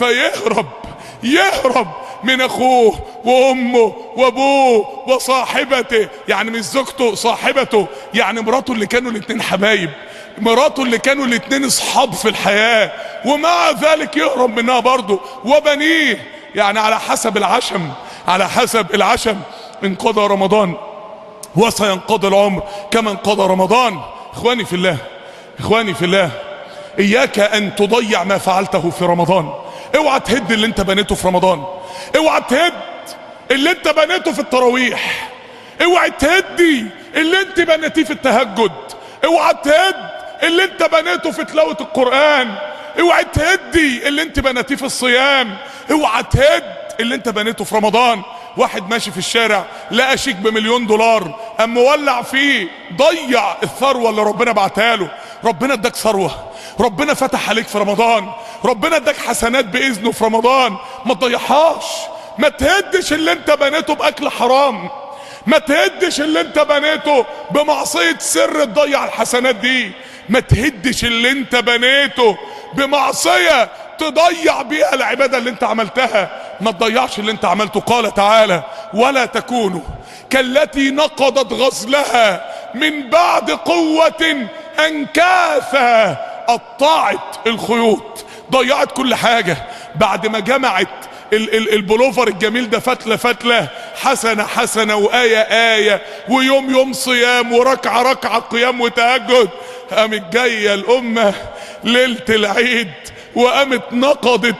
يهرب من اخوه وامه وابوه وصاحبته. يعني مش زوجته، صاحبته، يعني مراته اللي كانوا الاتنين حبايب، مراته اللي كانوا الاتنين اصحاب في الحياة، ومع ذلك يهرب منها برضه، وبنيه. يعني على حسب العشم انقضى رمضان وسينقضي العمر كما انقضى رمضان. اخواني في الله، اياك ان تضيع ما فعلته في رمضان. اوعى تهد اللي انت بنيته في رمضان، اوعى تهد اللي انت بنيته في التراويح، اوعى تهدي اللي انت بنيتيه في التهجد، اوعى تهد اللي انت بنيته في تلاوة القرآن، اوعى تهدي اللي انت بنيتيه في الصيام، اوعى تهد اللي انت بنيته في رمضان. واحد ماشي في الشارع لقى شيك ب1,000,000 دولار، قام مولع فيه، ضيع الثروة اللي ربنا بعتها له. ربنا اداك ثروة، ربنا فتح عليك في رمضان، ربنا اداك حسنات بإذنه في رمضان، ما تضيعهاش. ما تهدش اللي انت بنيته بأكل حرام، ما تهدش اللي انت بنيته بمعصية سر تضيع الحسنات دي، ما تهدش اللي انت بنيته بمعصية تضيع بيها العبادة اللي انت عملتها. ما تضيعش اللي انت عملته. قال تعالى ولا تكونوا كالتي نقضت غزلها من بعد قوة انكاثا. قطعت الخيوط، ضيعت كل حاجة بعد ما جمعت البلوفر الجميل ده فتلة حسنة وآية ويوم صيام وركعة قيام وتهجد. قامت جاية الأمة ليلة العيد وقامت نقضت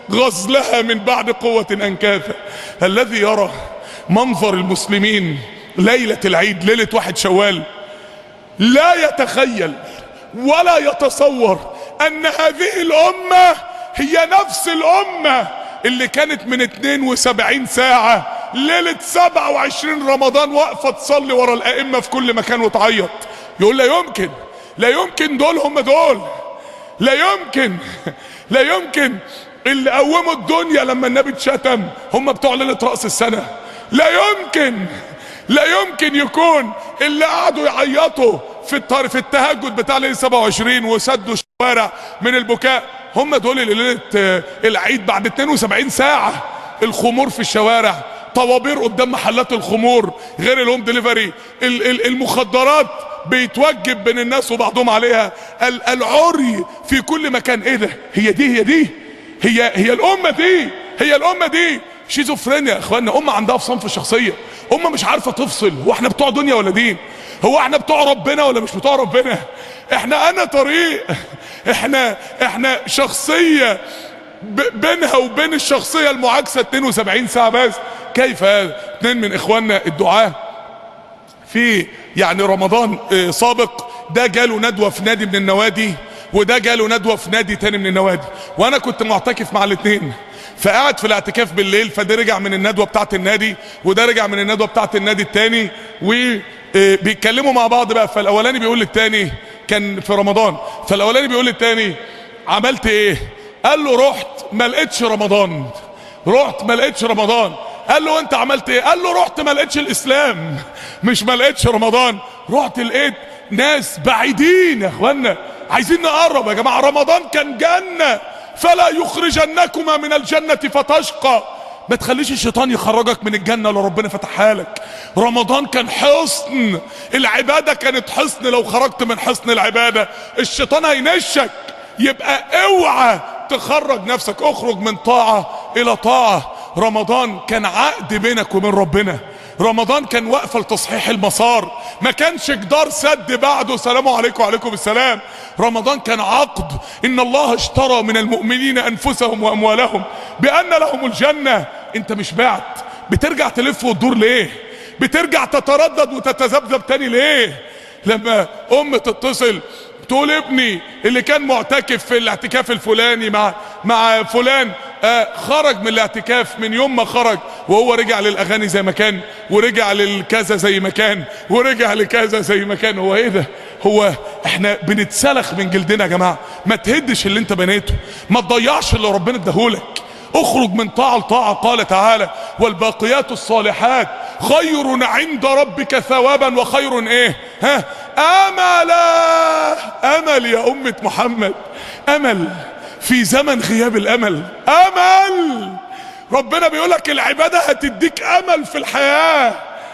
غزلها من بعد قوة أنكاثا. الذي يرى منظر المسلمين ليلة العيد، ليلة 1 شوال، لا يتخيل ولا يتصور أن هذه الأمة هي نفس الأمة اللي كانت من 72 ساعة ليلة 27 رمضان واقفة تصلي ورا الأئمة في كل مكان وتعيط. يقول لا يمكن، لا يمكن دول هم دول، لا يمكن، لا يمكن اللي قوموا الدنيا لما النبي اتشتم هم بتوع ليلة رأس السنة. لا يمكن، لا يمكن يكون اللي قعدوا يعيطوا في التهجد بتاع ليلة 27 وسدوا الشوارع من البكاء هم دول اللي ليلة العيد بعد 72 ساعة. الخمور في الشوارع، طوابير قدام محلات الخمور، غير الهوم ديليفري، المخدرات بيتوجب بين الناس وبعضهم عليها، العري في كل مكان. ايه ده؟ هي دي هي الامه دي، هي الامه دي. شيزوفرينيا يا اخوانا، امه عندها فصام في الشخصيه، امه مش عارفه تفصل. هو احنا بتوع دنيا ولا دين؟ هو احنا بتوع ربنا ولا مش بتوع ربنا؟ احنا طريق، احنا شخصيه بينها وبين الشخصيه المعاكسه 72 ساعه بس. كيف هذا؟ 2 من اخواننا الدعاه في يعني رمضان سابق، ده جاله ندوة في نادي من النوادي، وده جاله ندوة في نادي تاني من النوادي، وانا كنت معتكف مع الاثنين. فقعد في الاعتكاف بالليل، فده رجع من الندوة بتاعت النادي وده رجع من الندوة بتاعت النادي التاني، وبيتكلموا مع بعض بقى. فالاولاني بيقول للتاني، كان في رمضان، فالاولاني بيقول للتاني عملت ايه؟ قال له رحت ما لقيتش رمضان، رحت ما لقيتش رمضان. قال له انت عملت ايه؟ قال له رحت ما لقيتش الاسلام، مش ما لقيتش رمضان، رحت لقيت ناس بعيدين. يا اخوانا عايزين نقرب يا جماعه. رمضان كان جنه، فلا يخرجنكما من الجنه فتشقى. ما تخليش الشيطان يخرجك من الجنه اللي ربنا فتحها لك. رمضان كان حصن، العباده كانت حصن، لو خرجت من حصن العباده الشيطان هينشك. يبقى اوعى تخرج نفسك، اخرج من طاعه الى طاعه. رمضان كان عقد بينك وبين ربنا، رمضان كان وقفه لتصحيح المسار، ما كانش جدار سد بعده سلام عليكم وعليكم السلام. رمضان كان عقد، ان الله اشترى من المؤمنين انفسهم واموالهم بان لهم الجنه. انت مش بعت، بترجع تلف وتدور ليه؟ بترجع تتردد وتتذبذب تاني ليه؟ لما ام تتصل تقول ابني اللي كان معتكف في الاعتكاف الفلاني مع فلان خرج من الاعتكاف، من يوم ما خرج وهو رجع للاغاني زي ما كان، ورجع للكذا زي ما كان، ورجع لكذا زي ما كان. هو ايه ده؟ هو احنا بنتسلخ من جلدنا يا جماعه. ما تهدش اللي انت بنيته، ما تضيعش اللي ربنا اداهولك. اخرج من طاعه لطاعه. قال تعالى والباقيات الصالحات خير عند ربك ثوابا وخير ايه؟ امل يا امة محمد، امل في زمن غياب الامل. امل، ربنا بيقولك العبادة هتديك امل في الحياة.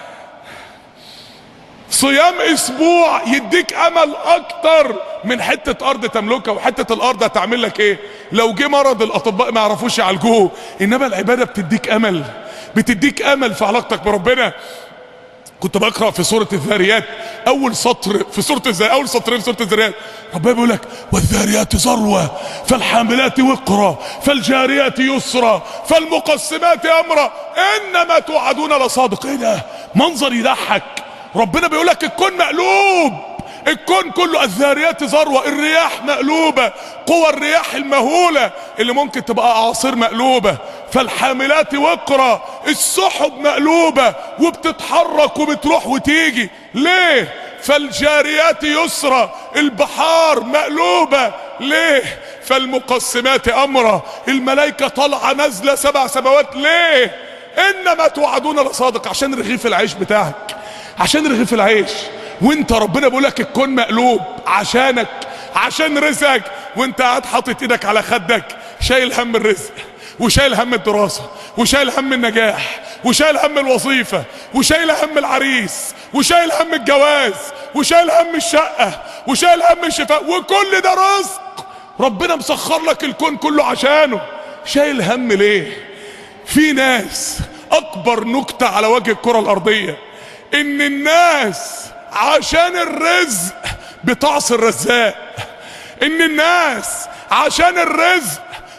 صيام اسبوع يديك امل اكتر من حتة ارض تملكها. وحتة الارض هتعمل لك ايه؟ لو جه مرض الاطباء ما يعرفوش يعالجوه. انما العبادة بتديك امل، بتديك امل في علاقتك بربنا. كنت بقرأ في سورة الذاريات اول سطر في سورة الذاريات، اول سطرين في سورة الذاريات، ربنا بيقول لك والذاريات ذروة فالحاملات وقرا فالجاريات يسرا فالمقسمات امرا انما توعدون لصادق. ايه ده؟ منظر يضحك. ربنا بيقول لك الكون مقلوب، الكون كله. الذاريات ذروة، الرياح مقلوبة، قوى الرياح المهولة اللي ممكن تبقى اعاصير مقلوبة. فالحاملات وقرا، السحب مقلوبة وبتتحرك وبتروح وتيجي. ليه؟ فالجاريات يسرا، البحار مقلوبة. ليه؟ فالمقسمات امرا، الملائكة طالعة نازلة 7 سماوات. ليه؟ انما توعدون لصادق. عشان رغيف العيش بتاعك، عشان رغيف العيش. وانت ربنا بيقولك الكون مقلوب عشانك، عشان رزقك. وانت قاعد حاطط ايدك على خدك شايل هم الرزق، وشايل هم الدراسة، وشايل هم النجاح، وشايل هم الوظيفة، وشايل هم العريس، وشايل هم الجواز، وشايل هم الشقة، وشايل هم الشفاء. وكل ده رزق ربنا مسخر لك الكون كله عشانه. شايل هم ليه؟ في ناس اكبر نكتة على وجه الكرة الارضية ان الناس عشان الرزق بتعصي الرزاق، ان الناس عشان الرزق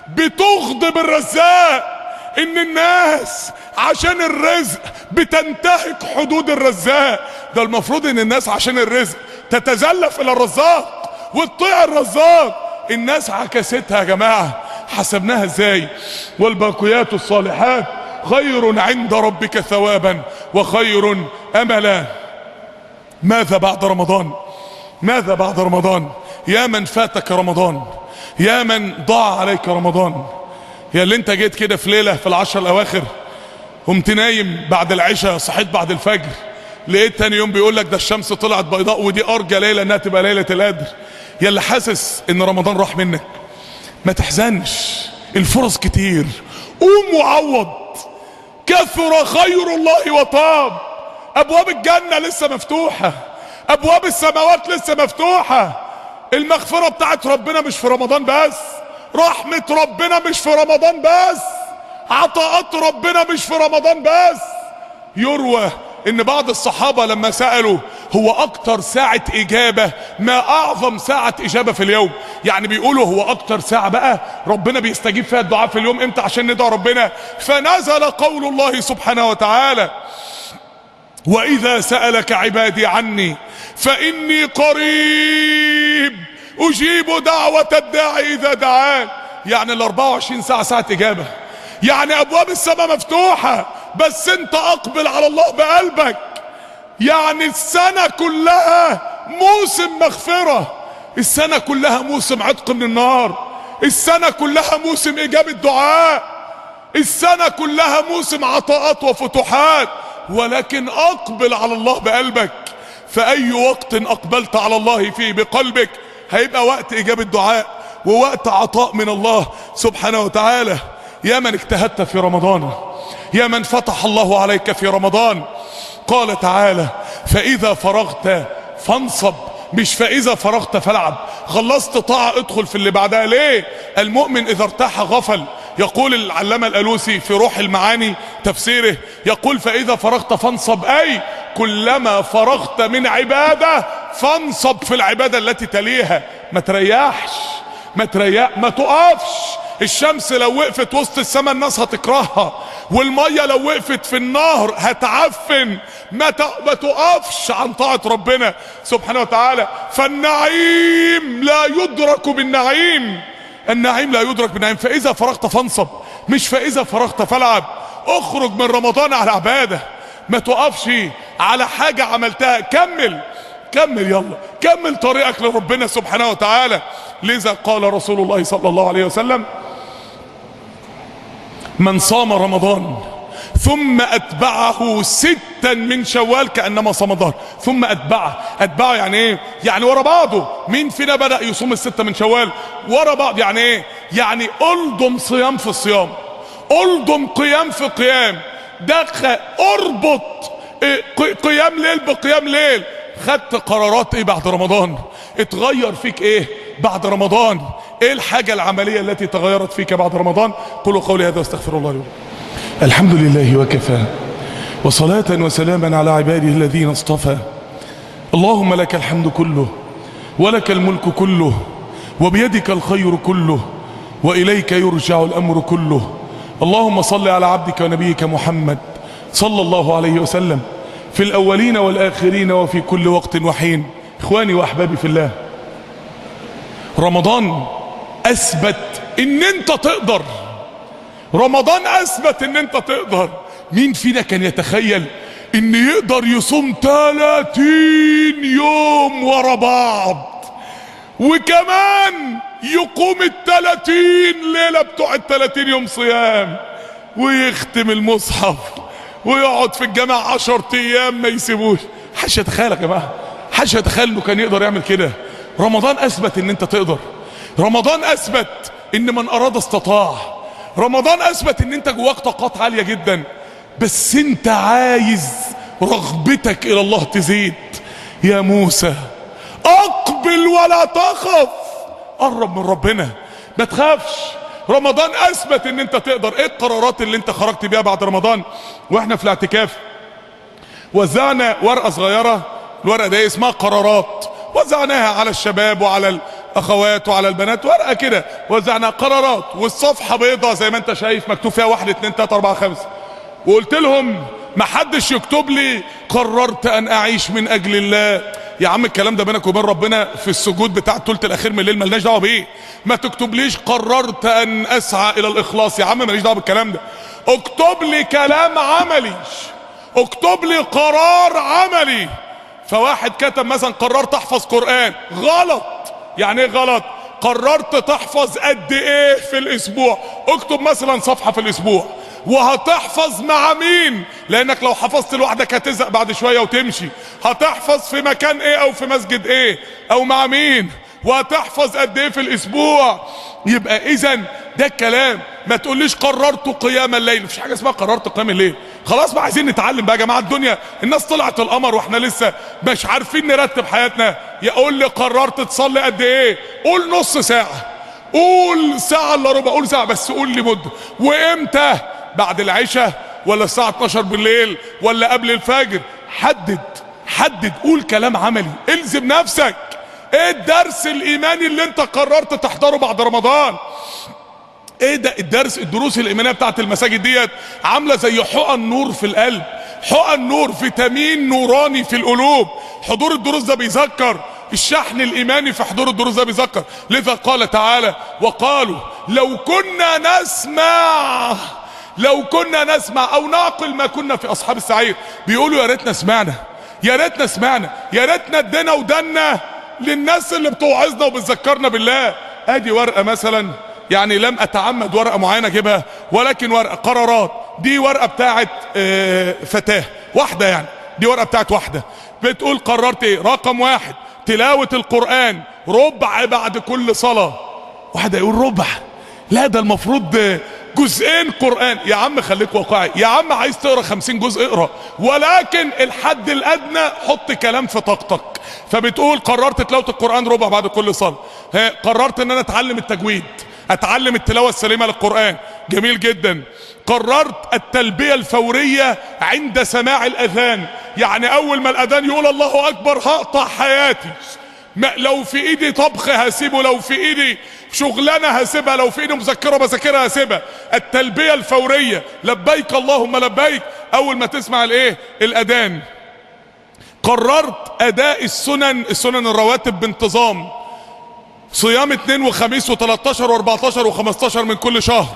بتغضب الرزاق، ان الناس عشان الرزق بتنتهك حدود الرزاق. ده المفروض ان الناس عشان الرزق تتزلف الى الرزاق وتطيع الرزاق. الناس عكستها يا جماعة. حسبناها ازاي؟ والباقيات الصالحات خير عند ربك ثوابا وخير املا. ماذا بعد رمضان؟ ماذا بعد رمضان؟ يا من فاتك رمضان، يا من ضاع عليك رمضان، يا اللي انت جيت كده في ليلة في العشر الاواخر قمت نايم بعد العشاء، صحيت بعد الفجر، لقيت تاني يوم بيقول لك ده الشمس طلعت بيضاء ودي ارجى ليلة انها تبقى ليلة القدر. يا اللي حاسس ان رمضان راح منك ما تحزنش، الفرص كتير، قوم وعوض. كثر خير الله وطاب. ابواب الجنة لسه مفتوحة، ابواب السماوات لسه مفتوحة. المغفرة بتاعت ربنا مش في رمضان بس، رحمة ربنا مش في رمضان بس، عطاءات ربنا مش في رمضان بس. يروى ان بعض الصحابة لما سألوا هو اكتر ساعة اجابة، ما اعظم ساعة اجابة في اليوم، يعني بيقولوا هو اكتر ساعة بقى ربنا بيستجيب فيها الدعاء في اليوم امتى عشان ندعو ربنا؟ فنزل قول الله سبحانه وتعالى: واذا سألك عبادي عني فاني قريب اجيب دعوة الداعي اذا دعان. يعني ال 24 ساعة ساعة اجابة، يعني ابواب السماء مفتوحة بس انت اقبل على الله بقلبك. يعني السنة كلها موسم مغفرة، السنة كلها موسم عتق من النار، السنة كلها موسم اجابة دعاء، السنة كلها موسم عطاءات وفتوحات. ولكن اقبل على الله بقلبك. فاي وقت اقبلت على الله فيه بقلبك هيبقى وقت اجابة دعاء ووقت عطاء من الله سبحانه وتعالى. يا من اجتهدت في رمضان، يا من فتح الله عليك في رمضان. قال تعالى: فاذا فرغت فانصب، مش فاذا فرغت فالعب. خلصت طاعة ادخل في اللي بعدها. ليه؟ المؤمن اذا ارتاح غفل. يقول العلامة الألوسي في روح المعاني تفسيره، يقول: فاذا فرغت فانصب، اي كلما فرغت من عبادة فانصب في العبادة التي تليها. ما تريحش، ما تقفش. الشمس لو وقفت وسط السماء الناس هتكرهها، والمية لو وقفت في النهر هتعفن. ما تقفش عن طاعة ربنا سبحانه وتعالى. فالنعيم لا يدرك بالنعيم، النعيم لا يدرك بالنعيم. فإذا فرغت فانصب، مش فإذا فرغت فالعب. اخرج من رمضان على عبادة، ما تقفش على حاجة عملتها. كمل يلا، كمل طريقك لربنا سبحانه وتعالى. لذا قال رسول الله صلى الله عليه وسلم: من صام رمضان ثم اتبعه 6 من شوال كأنما صام الدهر. ثم اتبعه يعني ايه؟ يعني ورا بعضه. مين فينا بدأ يصوم ال6 من شوال ورا بعض؟ يعني ايه؟ يعني الضم صيام في الصيام، الضم قيام في قيام، دخل اربط قيام ليل بقيام ليل. خدت قرارات ايه بعد رمضان؟ اتغير فيك ايه بعد رمضان؟ ايه الحاجة العملية التي تغيرت فيك بعد رمضان؟ قولوا قولي هذا واستغفر الله لي. الحمد لله وكفى، وصلاة وسلاما على عباده الذين اصطفى. اللهم لك الحمد كله، ولك الملك كله، وبيدك الخير كله، وإليك يرجع الأمر كله. اللهم صل على عبدك ونبيك محمد صلى الله عليه وسلم في الأولين والآخرين وفي كل وقت وحين. إخواني وأحبابي في الله، رمضان أثبت إن أنت تقدر. رمضان أثبت إن أنت تقدر. مين فينا كان يتخيل إن يقدر يصوم 30 يوم ورا بعض، وكمان يقوم 30 ليلة بتوع 30 يوم صيام، ويختم المصحف ويقعد في الجامع 10 ايام ما يسيبوش؟ حاش يتخيل يا جماعه، حاش يتخيل انه كان يقدر يعمل كده. رمضان اثبت ان انت تقدر. رمضان اثبت ان من اراد استطاع. رمضان اثبت ان انت جواك طاقات عاليه جدا، بس انت عايز رغبتك الى الله تزيد. يا موسى اقبل ولا تخف، قرب من ربنا ما تخافش. رمضان اثبت ان انت تقدر. ايه القرارات اللي انت خرجت بيها بعد رمضان؟ واحنا في الاعتكاف وزعنا ورقة صغيرة، الورقة دي اسمها قرارات، وزعناها على الشباب وعلى اخوات وعلى البنات، ورقه كده وزعنا قرارات، والصفحه بيضاء زي ما انت شايف مكتوب فيها 1 2 3 4 5. وقلت لهم ما حدش يكتب لي قررت ان اعيش من اجل الله. يا عم الكلام ده بينك وبين ربنا في السجود بتاع الثلث الاخير من الليل، مالناش دعوه بيه. ما تكتبليش قررت ان اسعى الى الاخلاص، يا عم ماليش دعوه بالكلام ده. اكتب لي كلام عملي، اكتب لي قرار عملي. فواحد كتب مثلا قررت احفظ قرآن، غلط. يعني ايه غلط؟ قررت تحفظ قد ايه في الاسبوع؟ اكتب مثلا صفحة في الاسبوع. وهتحفظ مع مين؟ لانك لو حفظت لوحدك هتزهق بعد شوية وتمشي. هتحفظ في مكان ايه او في مسجد ايه او مع مين؟ وهتحفظ قد ايه في الاسبوع؟ يبقى اذا ده الكلام. ما تقوليش قررت قيام الليل، مفيش حاجه اسمها قررت قيام الليل. خلاص بقى عايزين نتعلم بقى يا جماعه. الدنيا الناس طلعت القمر واحنا لسه مش عارفين نرتب حياتنا. يقول لي قررت تصلي قد ايه؟ قول نص ساعه، قول ساعه الا ربع، قول ساعه بس، قول لي مده. وامتى؟ بعد العشاء ولا الساعه 12 بالليل ولا قبل الفجر؟ حدد، قول كلام عملي، الزم نفسك. ايه الدرس الايماني اللي انت قررت تحضره بعد رمضان؟ ايه ده الدروس الايمانيه بتاعت المساجد ديت عامله زي حقن نور في القلب، حقن نور، فيتامين نوراني في القلوب. حضور الدروس ده بيذكر، الشحن الايماني في حضور الدروس ده بيذكر. لذا قال تعالى وقالوا لو كنا نسمع او نعقل ما كنا في اصحاب السعير. بيقولوا يا ريتنا سمعنا، يا ريتنا ادينا ودنا للناس اللي بتوعظنا وبتذكرنا بالله. ادي ورقه مثلا، يعني لم اتعمد ورقه معينه اجيبها، ولكن ورقه قرارات. دي ورقه بتاعت فتاه واحده، يعني دي ورقه بتاعت واحده بتقول قررت ايه. رقم 1 تلاوه القران ربع بعد كل صلاه. واحد يقول ربع؟ لا ده المفروض جزئين قرآن. يا عم خليك واقعي، يا عم عايز تقرا 50 جزء اقرا، ولكن الحد الادنى حط كلام في طاقتك. فبتقول قررت تلاوة القرآن ربع بعد كل صلاة. قررت ان انا اتعلم التجويد، اتعلم التلاوة السليمة للقرآن، جميل جدا. قررت التلبية الفورية عند سماع الاذان، يعني اول ما الاذان يقول الله اكبر هقطع حياتي. لو في ايدي طبخ هسيبه، لو في ايدي شغلانه هسيبها، لو في ايدي مذكره بذاكرها هسيبها. التلبيه الفوريه، لبيك اللهم لبيك، اول ما تسمع الاذان. قررت اداء السنن الرواتب بانتظام، صيام 2 وخميس و13 و14 و15 من كل شهر.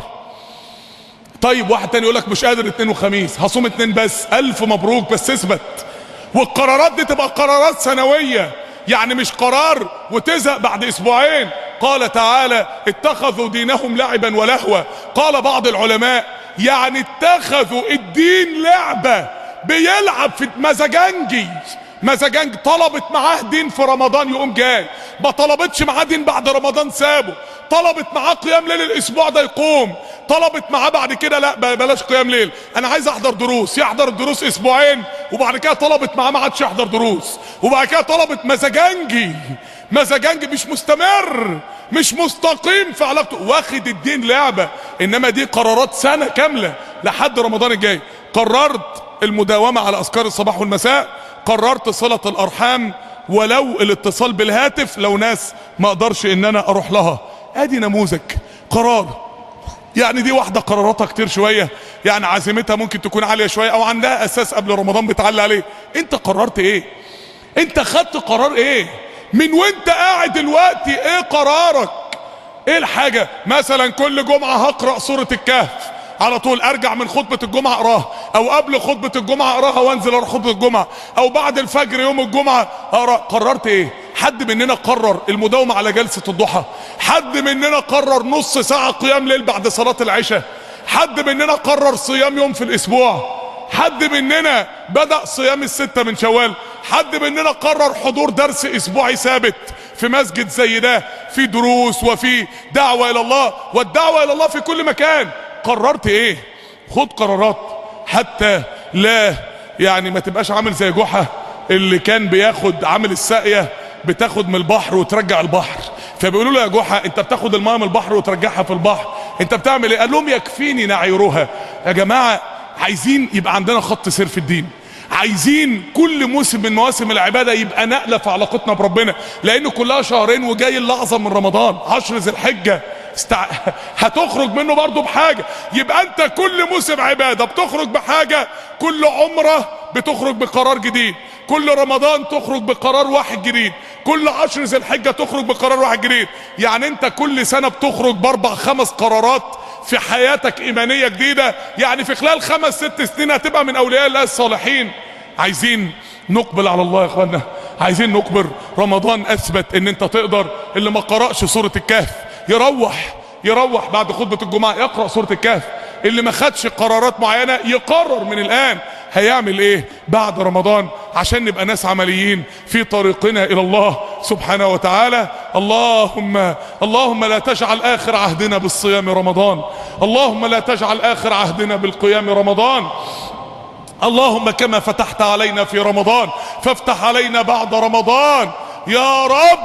طيب واحد تاني يقول لك مش قادر 2 وخميس، هصوم 2 بس. الف مبروك، بس اثبت. والقرارات دي تبقى قرارات سنويه، يعني مش قرار وتزهق بعد اسبوعين. قال تعالى اتخذوا دينهم لعبا ولهوا. قال بعض العلماء يعني اتخذوا الدين لعبة، بيلعب في مزاجنجي. طلبت معاه دين في رمضان يقوم جاي، ما طلبتش معاه دين بعد رمضان سابه. طلبت معاه قيام ليل الاسبوع ده يقوم، طلبت معاه بعد كده لا بلاش قيام ليل، انا عايز احضر دروس، يحضر الدروس اسبوعين، وبعد كده طلبت معاه ما عادش يحضر دروس، وبعد كده طلبت مزاجنجي مش مستمر، مش مستقيم في علاقته، واخد الدين لعبة. انما دي قرارات سنة كاملة لحد رمضان الجاي. قررت المداومة على اذكار الصباح والمساء. قررت صلة الارحام ولو الاتصال بالهاتف، لو ناس ما اقدرش ان انا اروح لها. ادي نموذج قرار. يعني دي واحدة قراراتها كتير شوية، يعني عزيمتها ممكن تكون عالية شوية، او عندها اساس قبل رمضان بتعلي عليه. انت قررت ايه؟ انت خدت قرار ايه؟ من وانت قاعد دلوقتي ايه قرارك؟ ايه الحاجة؟ مثلا كل جمعة هقرأ سورة الكهف على طول، ارجع من خطبة الجمعة اقراها، او قبل خطبة الجمعة اقراها وانزل اروح خطبة الجمعة، او بعد الفجر يوم الجمعة اقرا. قررت ايه؟ حد مننا قرر المداومة على جلسة الضحى؟ حد مننا قرر نص ساعة قيام ليل بعد صلاة العشاء؟ حد مننا قرر صيام يوم في الاسبوع؟ حد مننا بدأ صيام 6 من شوال؟ حد مننا قرر حضور درس اسبوعي ثابت في مسجد زي ده، في دروس وفي دعوة الى الله، والدعوة الى الله في كل مكان؟ قررت ايه؟ خد قرارات حتى لا يعني ما تبقاش عامل زي جحا اللي كان بياخد عامل الساقية، بتاخد من البحر وترجع البحر. فبيقولوا له يا جحا انت بتاخد الماء من البحر وترجعها في البحر، انت بتعمل ايه؟ قال لهم يكفيني نعيرها. يا جماعة عايزين يبقى عندنا خط سير في الدين، عايزين كل موسم من مواسم العبادة يبقى نقلة في علاقتنا بربنا، لان كلها شهرين وجاي اللحظة من رمضان 10 ذي الحجة هتخرج منه برضو بحاجة. يبقى انت كل موسم عبادة بتخرج بحاجة، كل عمرة بتخرج بقرار جديد، كل رمضان تخرج بقرار واحد جديد، كل 10 ذي الحجة تخرج بقرار واحد جديد. يعني انت كل سنة بتخرج باربع 5 قرارات في حياتك ايمانية جديدة. يعني في خلال 5 6 سنين هتبقى من اولياء الله الصالحين. عايزين نقبل على الله يا اخوانا، عايزين نكبر. رمضان اثبت ان انت تقدر. اللي ما قرأش سورة الكهف يروح بعد خطبة الجمعة يقرأ سورة الكهف. اللي ما خدش قرارات معينة يقرر من الآن هيعمل ايه بعد رمضان، عشان نبقى ناس عمليين في طريقنا الى الله سبحانه وتعالى. اللهم لا تجعل اخر عهدنا بالصيام رمضان، اللهم لا تجعل اخر عهدنا بالقيام رمضان. اللهم كما فتحت علينا في رمضان فافتح علينا بعد رمضان يا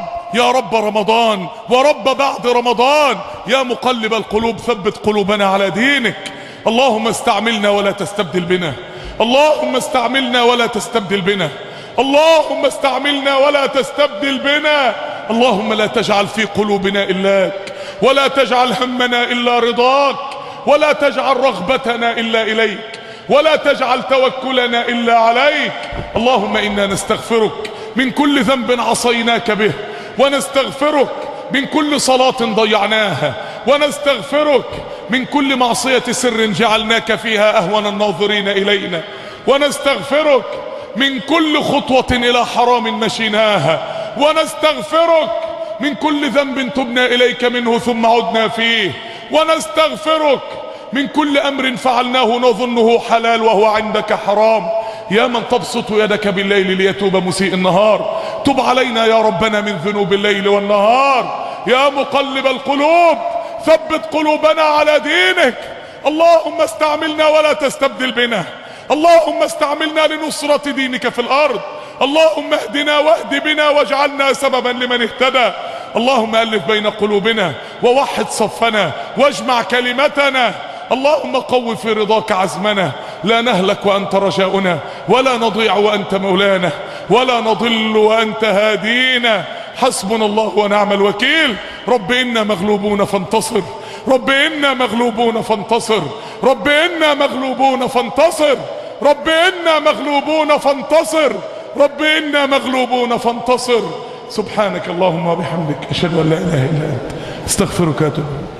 رب رمضان ورب بعد رمضان. يا مقلب القلوب ثبت قلوبنا على دينك. اللهم استعملنا ولا تستبدل بنا، اللهم استعملنا ولا تستبدل بنا، اللهم استعملنا ولا تستبدل بنا. اللهم لا تجعل في قلوبنا إلاك، ولا تجعل همنا إلا رضاك، ولا تجعل رغبتنا إلا إليك، ولا تجعل توكلنا إلا عليك. اللهم إنا نستغفرك من كل ذنب عصيناك به، ونستغفرك من كل صلاة ضيعناها، ونستغفرك من كل معصية سر جعلناك فيها أهون الناظرين إلينا، ونستغفرك من كل خطوة إلى حرام مشيناها، ونستغفرك من كل ذنب تبنا إليك منه ثم عدنا فيه، ونستغفرك من كل أمر فعلناه نظنه حلال وهو عندك حرام. يا من تبسط يدك بالليل ليتوب مسيء النهار، تب علينا يا ربنا من ذنوب الليل والنهار. يا مقلب القلوب ثبت قلوبنا على دينك. اللهم استعملنا ولا تستبدل بنا، اللهم استعملنا لنصرة دينك في الأرض. اللهم اهدنا واهد بنا واجعلنا سببا لمن اهتدى. اللهم ألف بين قلوبنا ووحد صفنا واجمع كلمتنا. اللهم قو في رضاك عزمنا، لا نهلك وأنت رجاؤنا، ولا نضيع وأنت مولانا، ولا نضل وأنت هادينا. حسبنا الله ونعم الوكيل. رب إنا مغلوبون فانتصر، رب إنا مغلوبون فانتصر، رب إنا مغلوبون فانتصر، رب إنا مغلوبون فانتصر، رب إنا مغلوبون فانتصر. سبحانك اللهم وبحمدك أشهد أن لا إله إلا أنت استغفرك وأتوب إليك.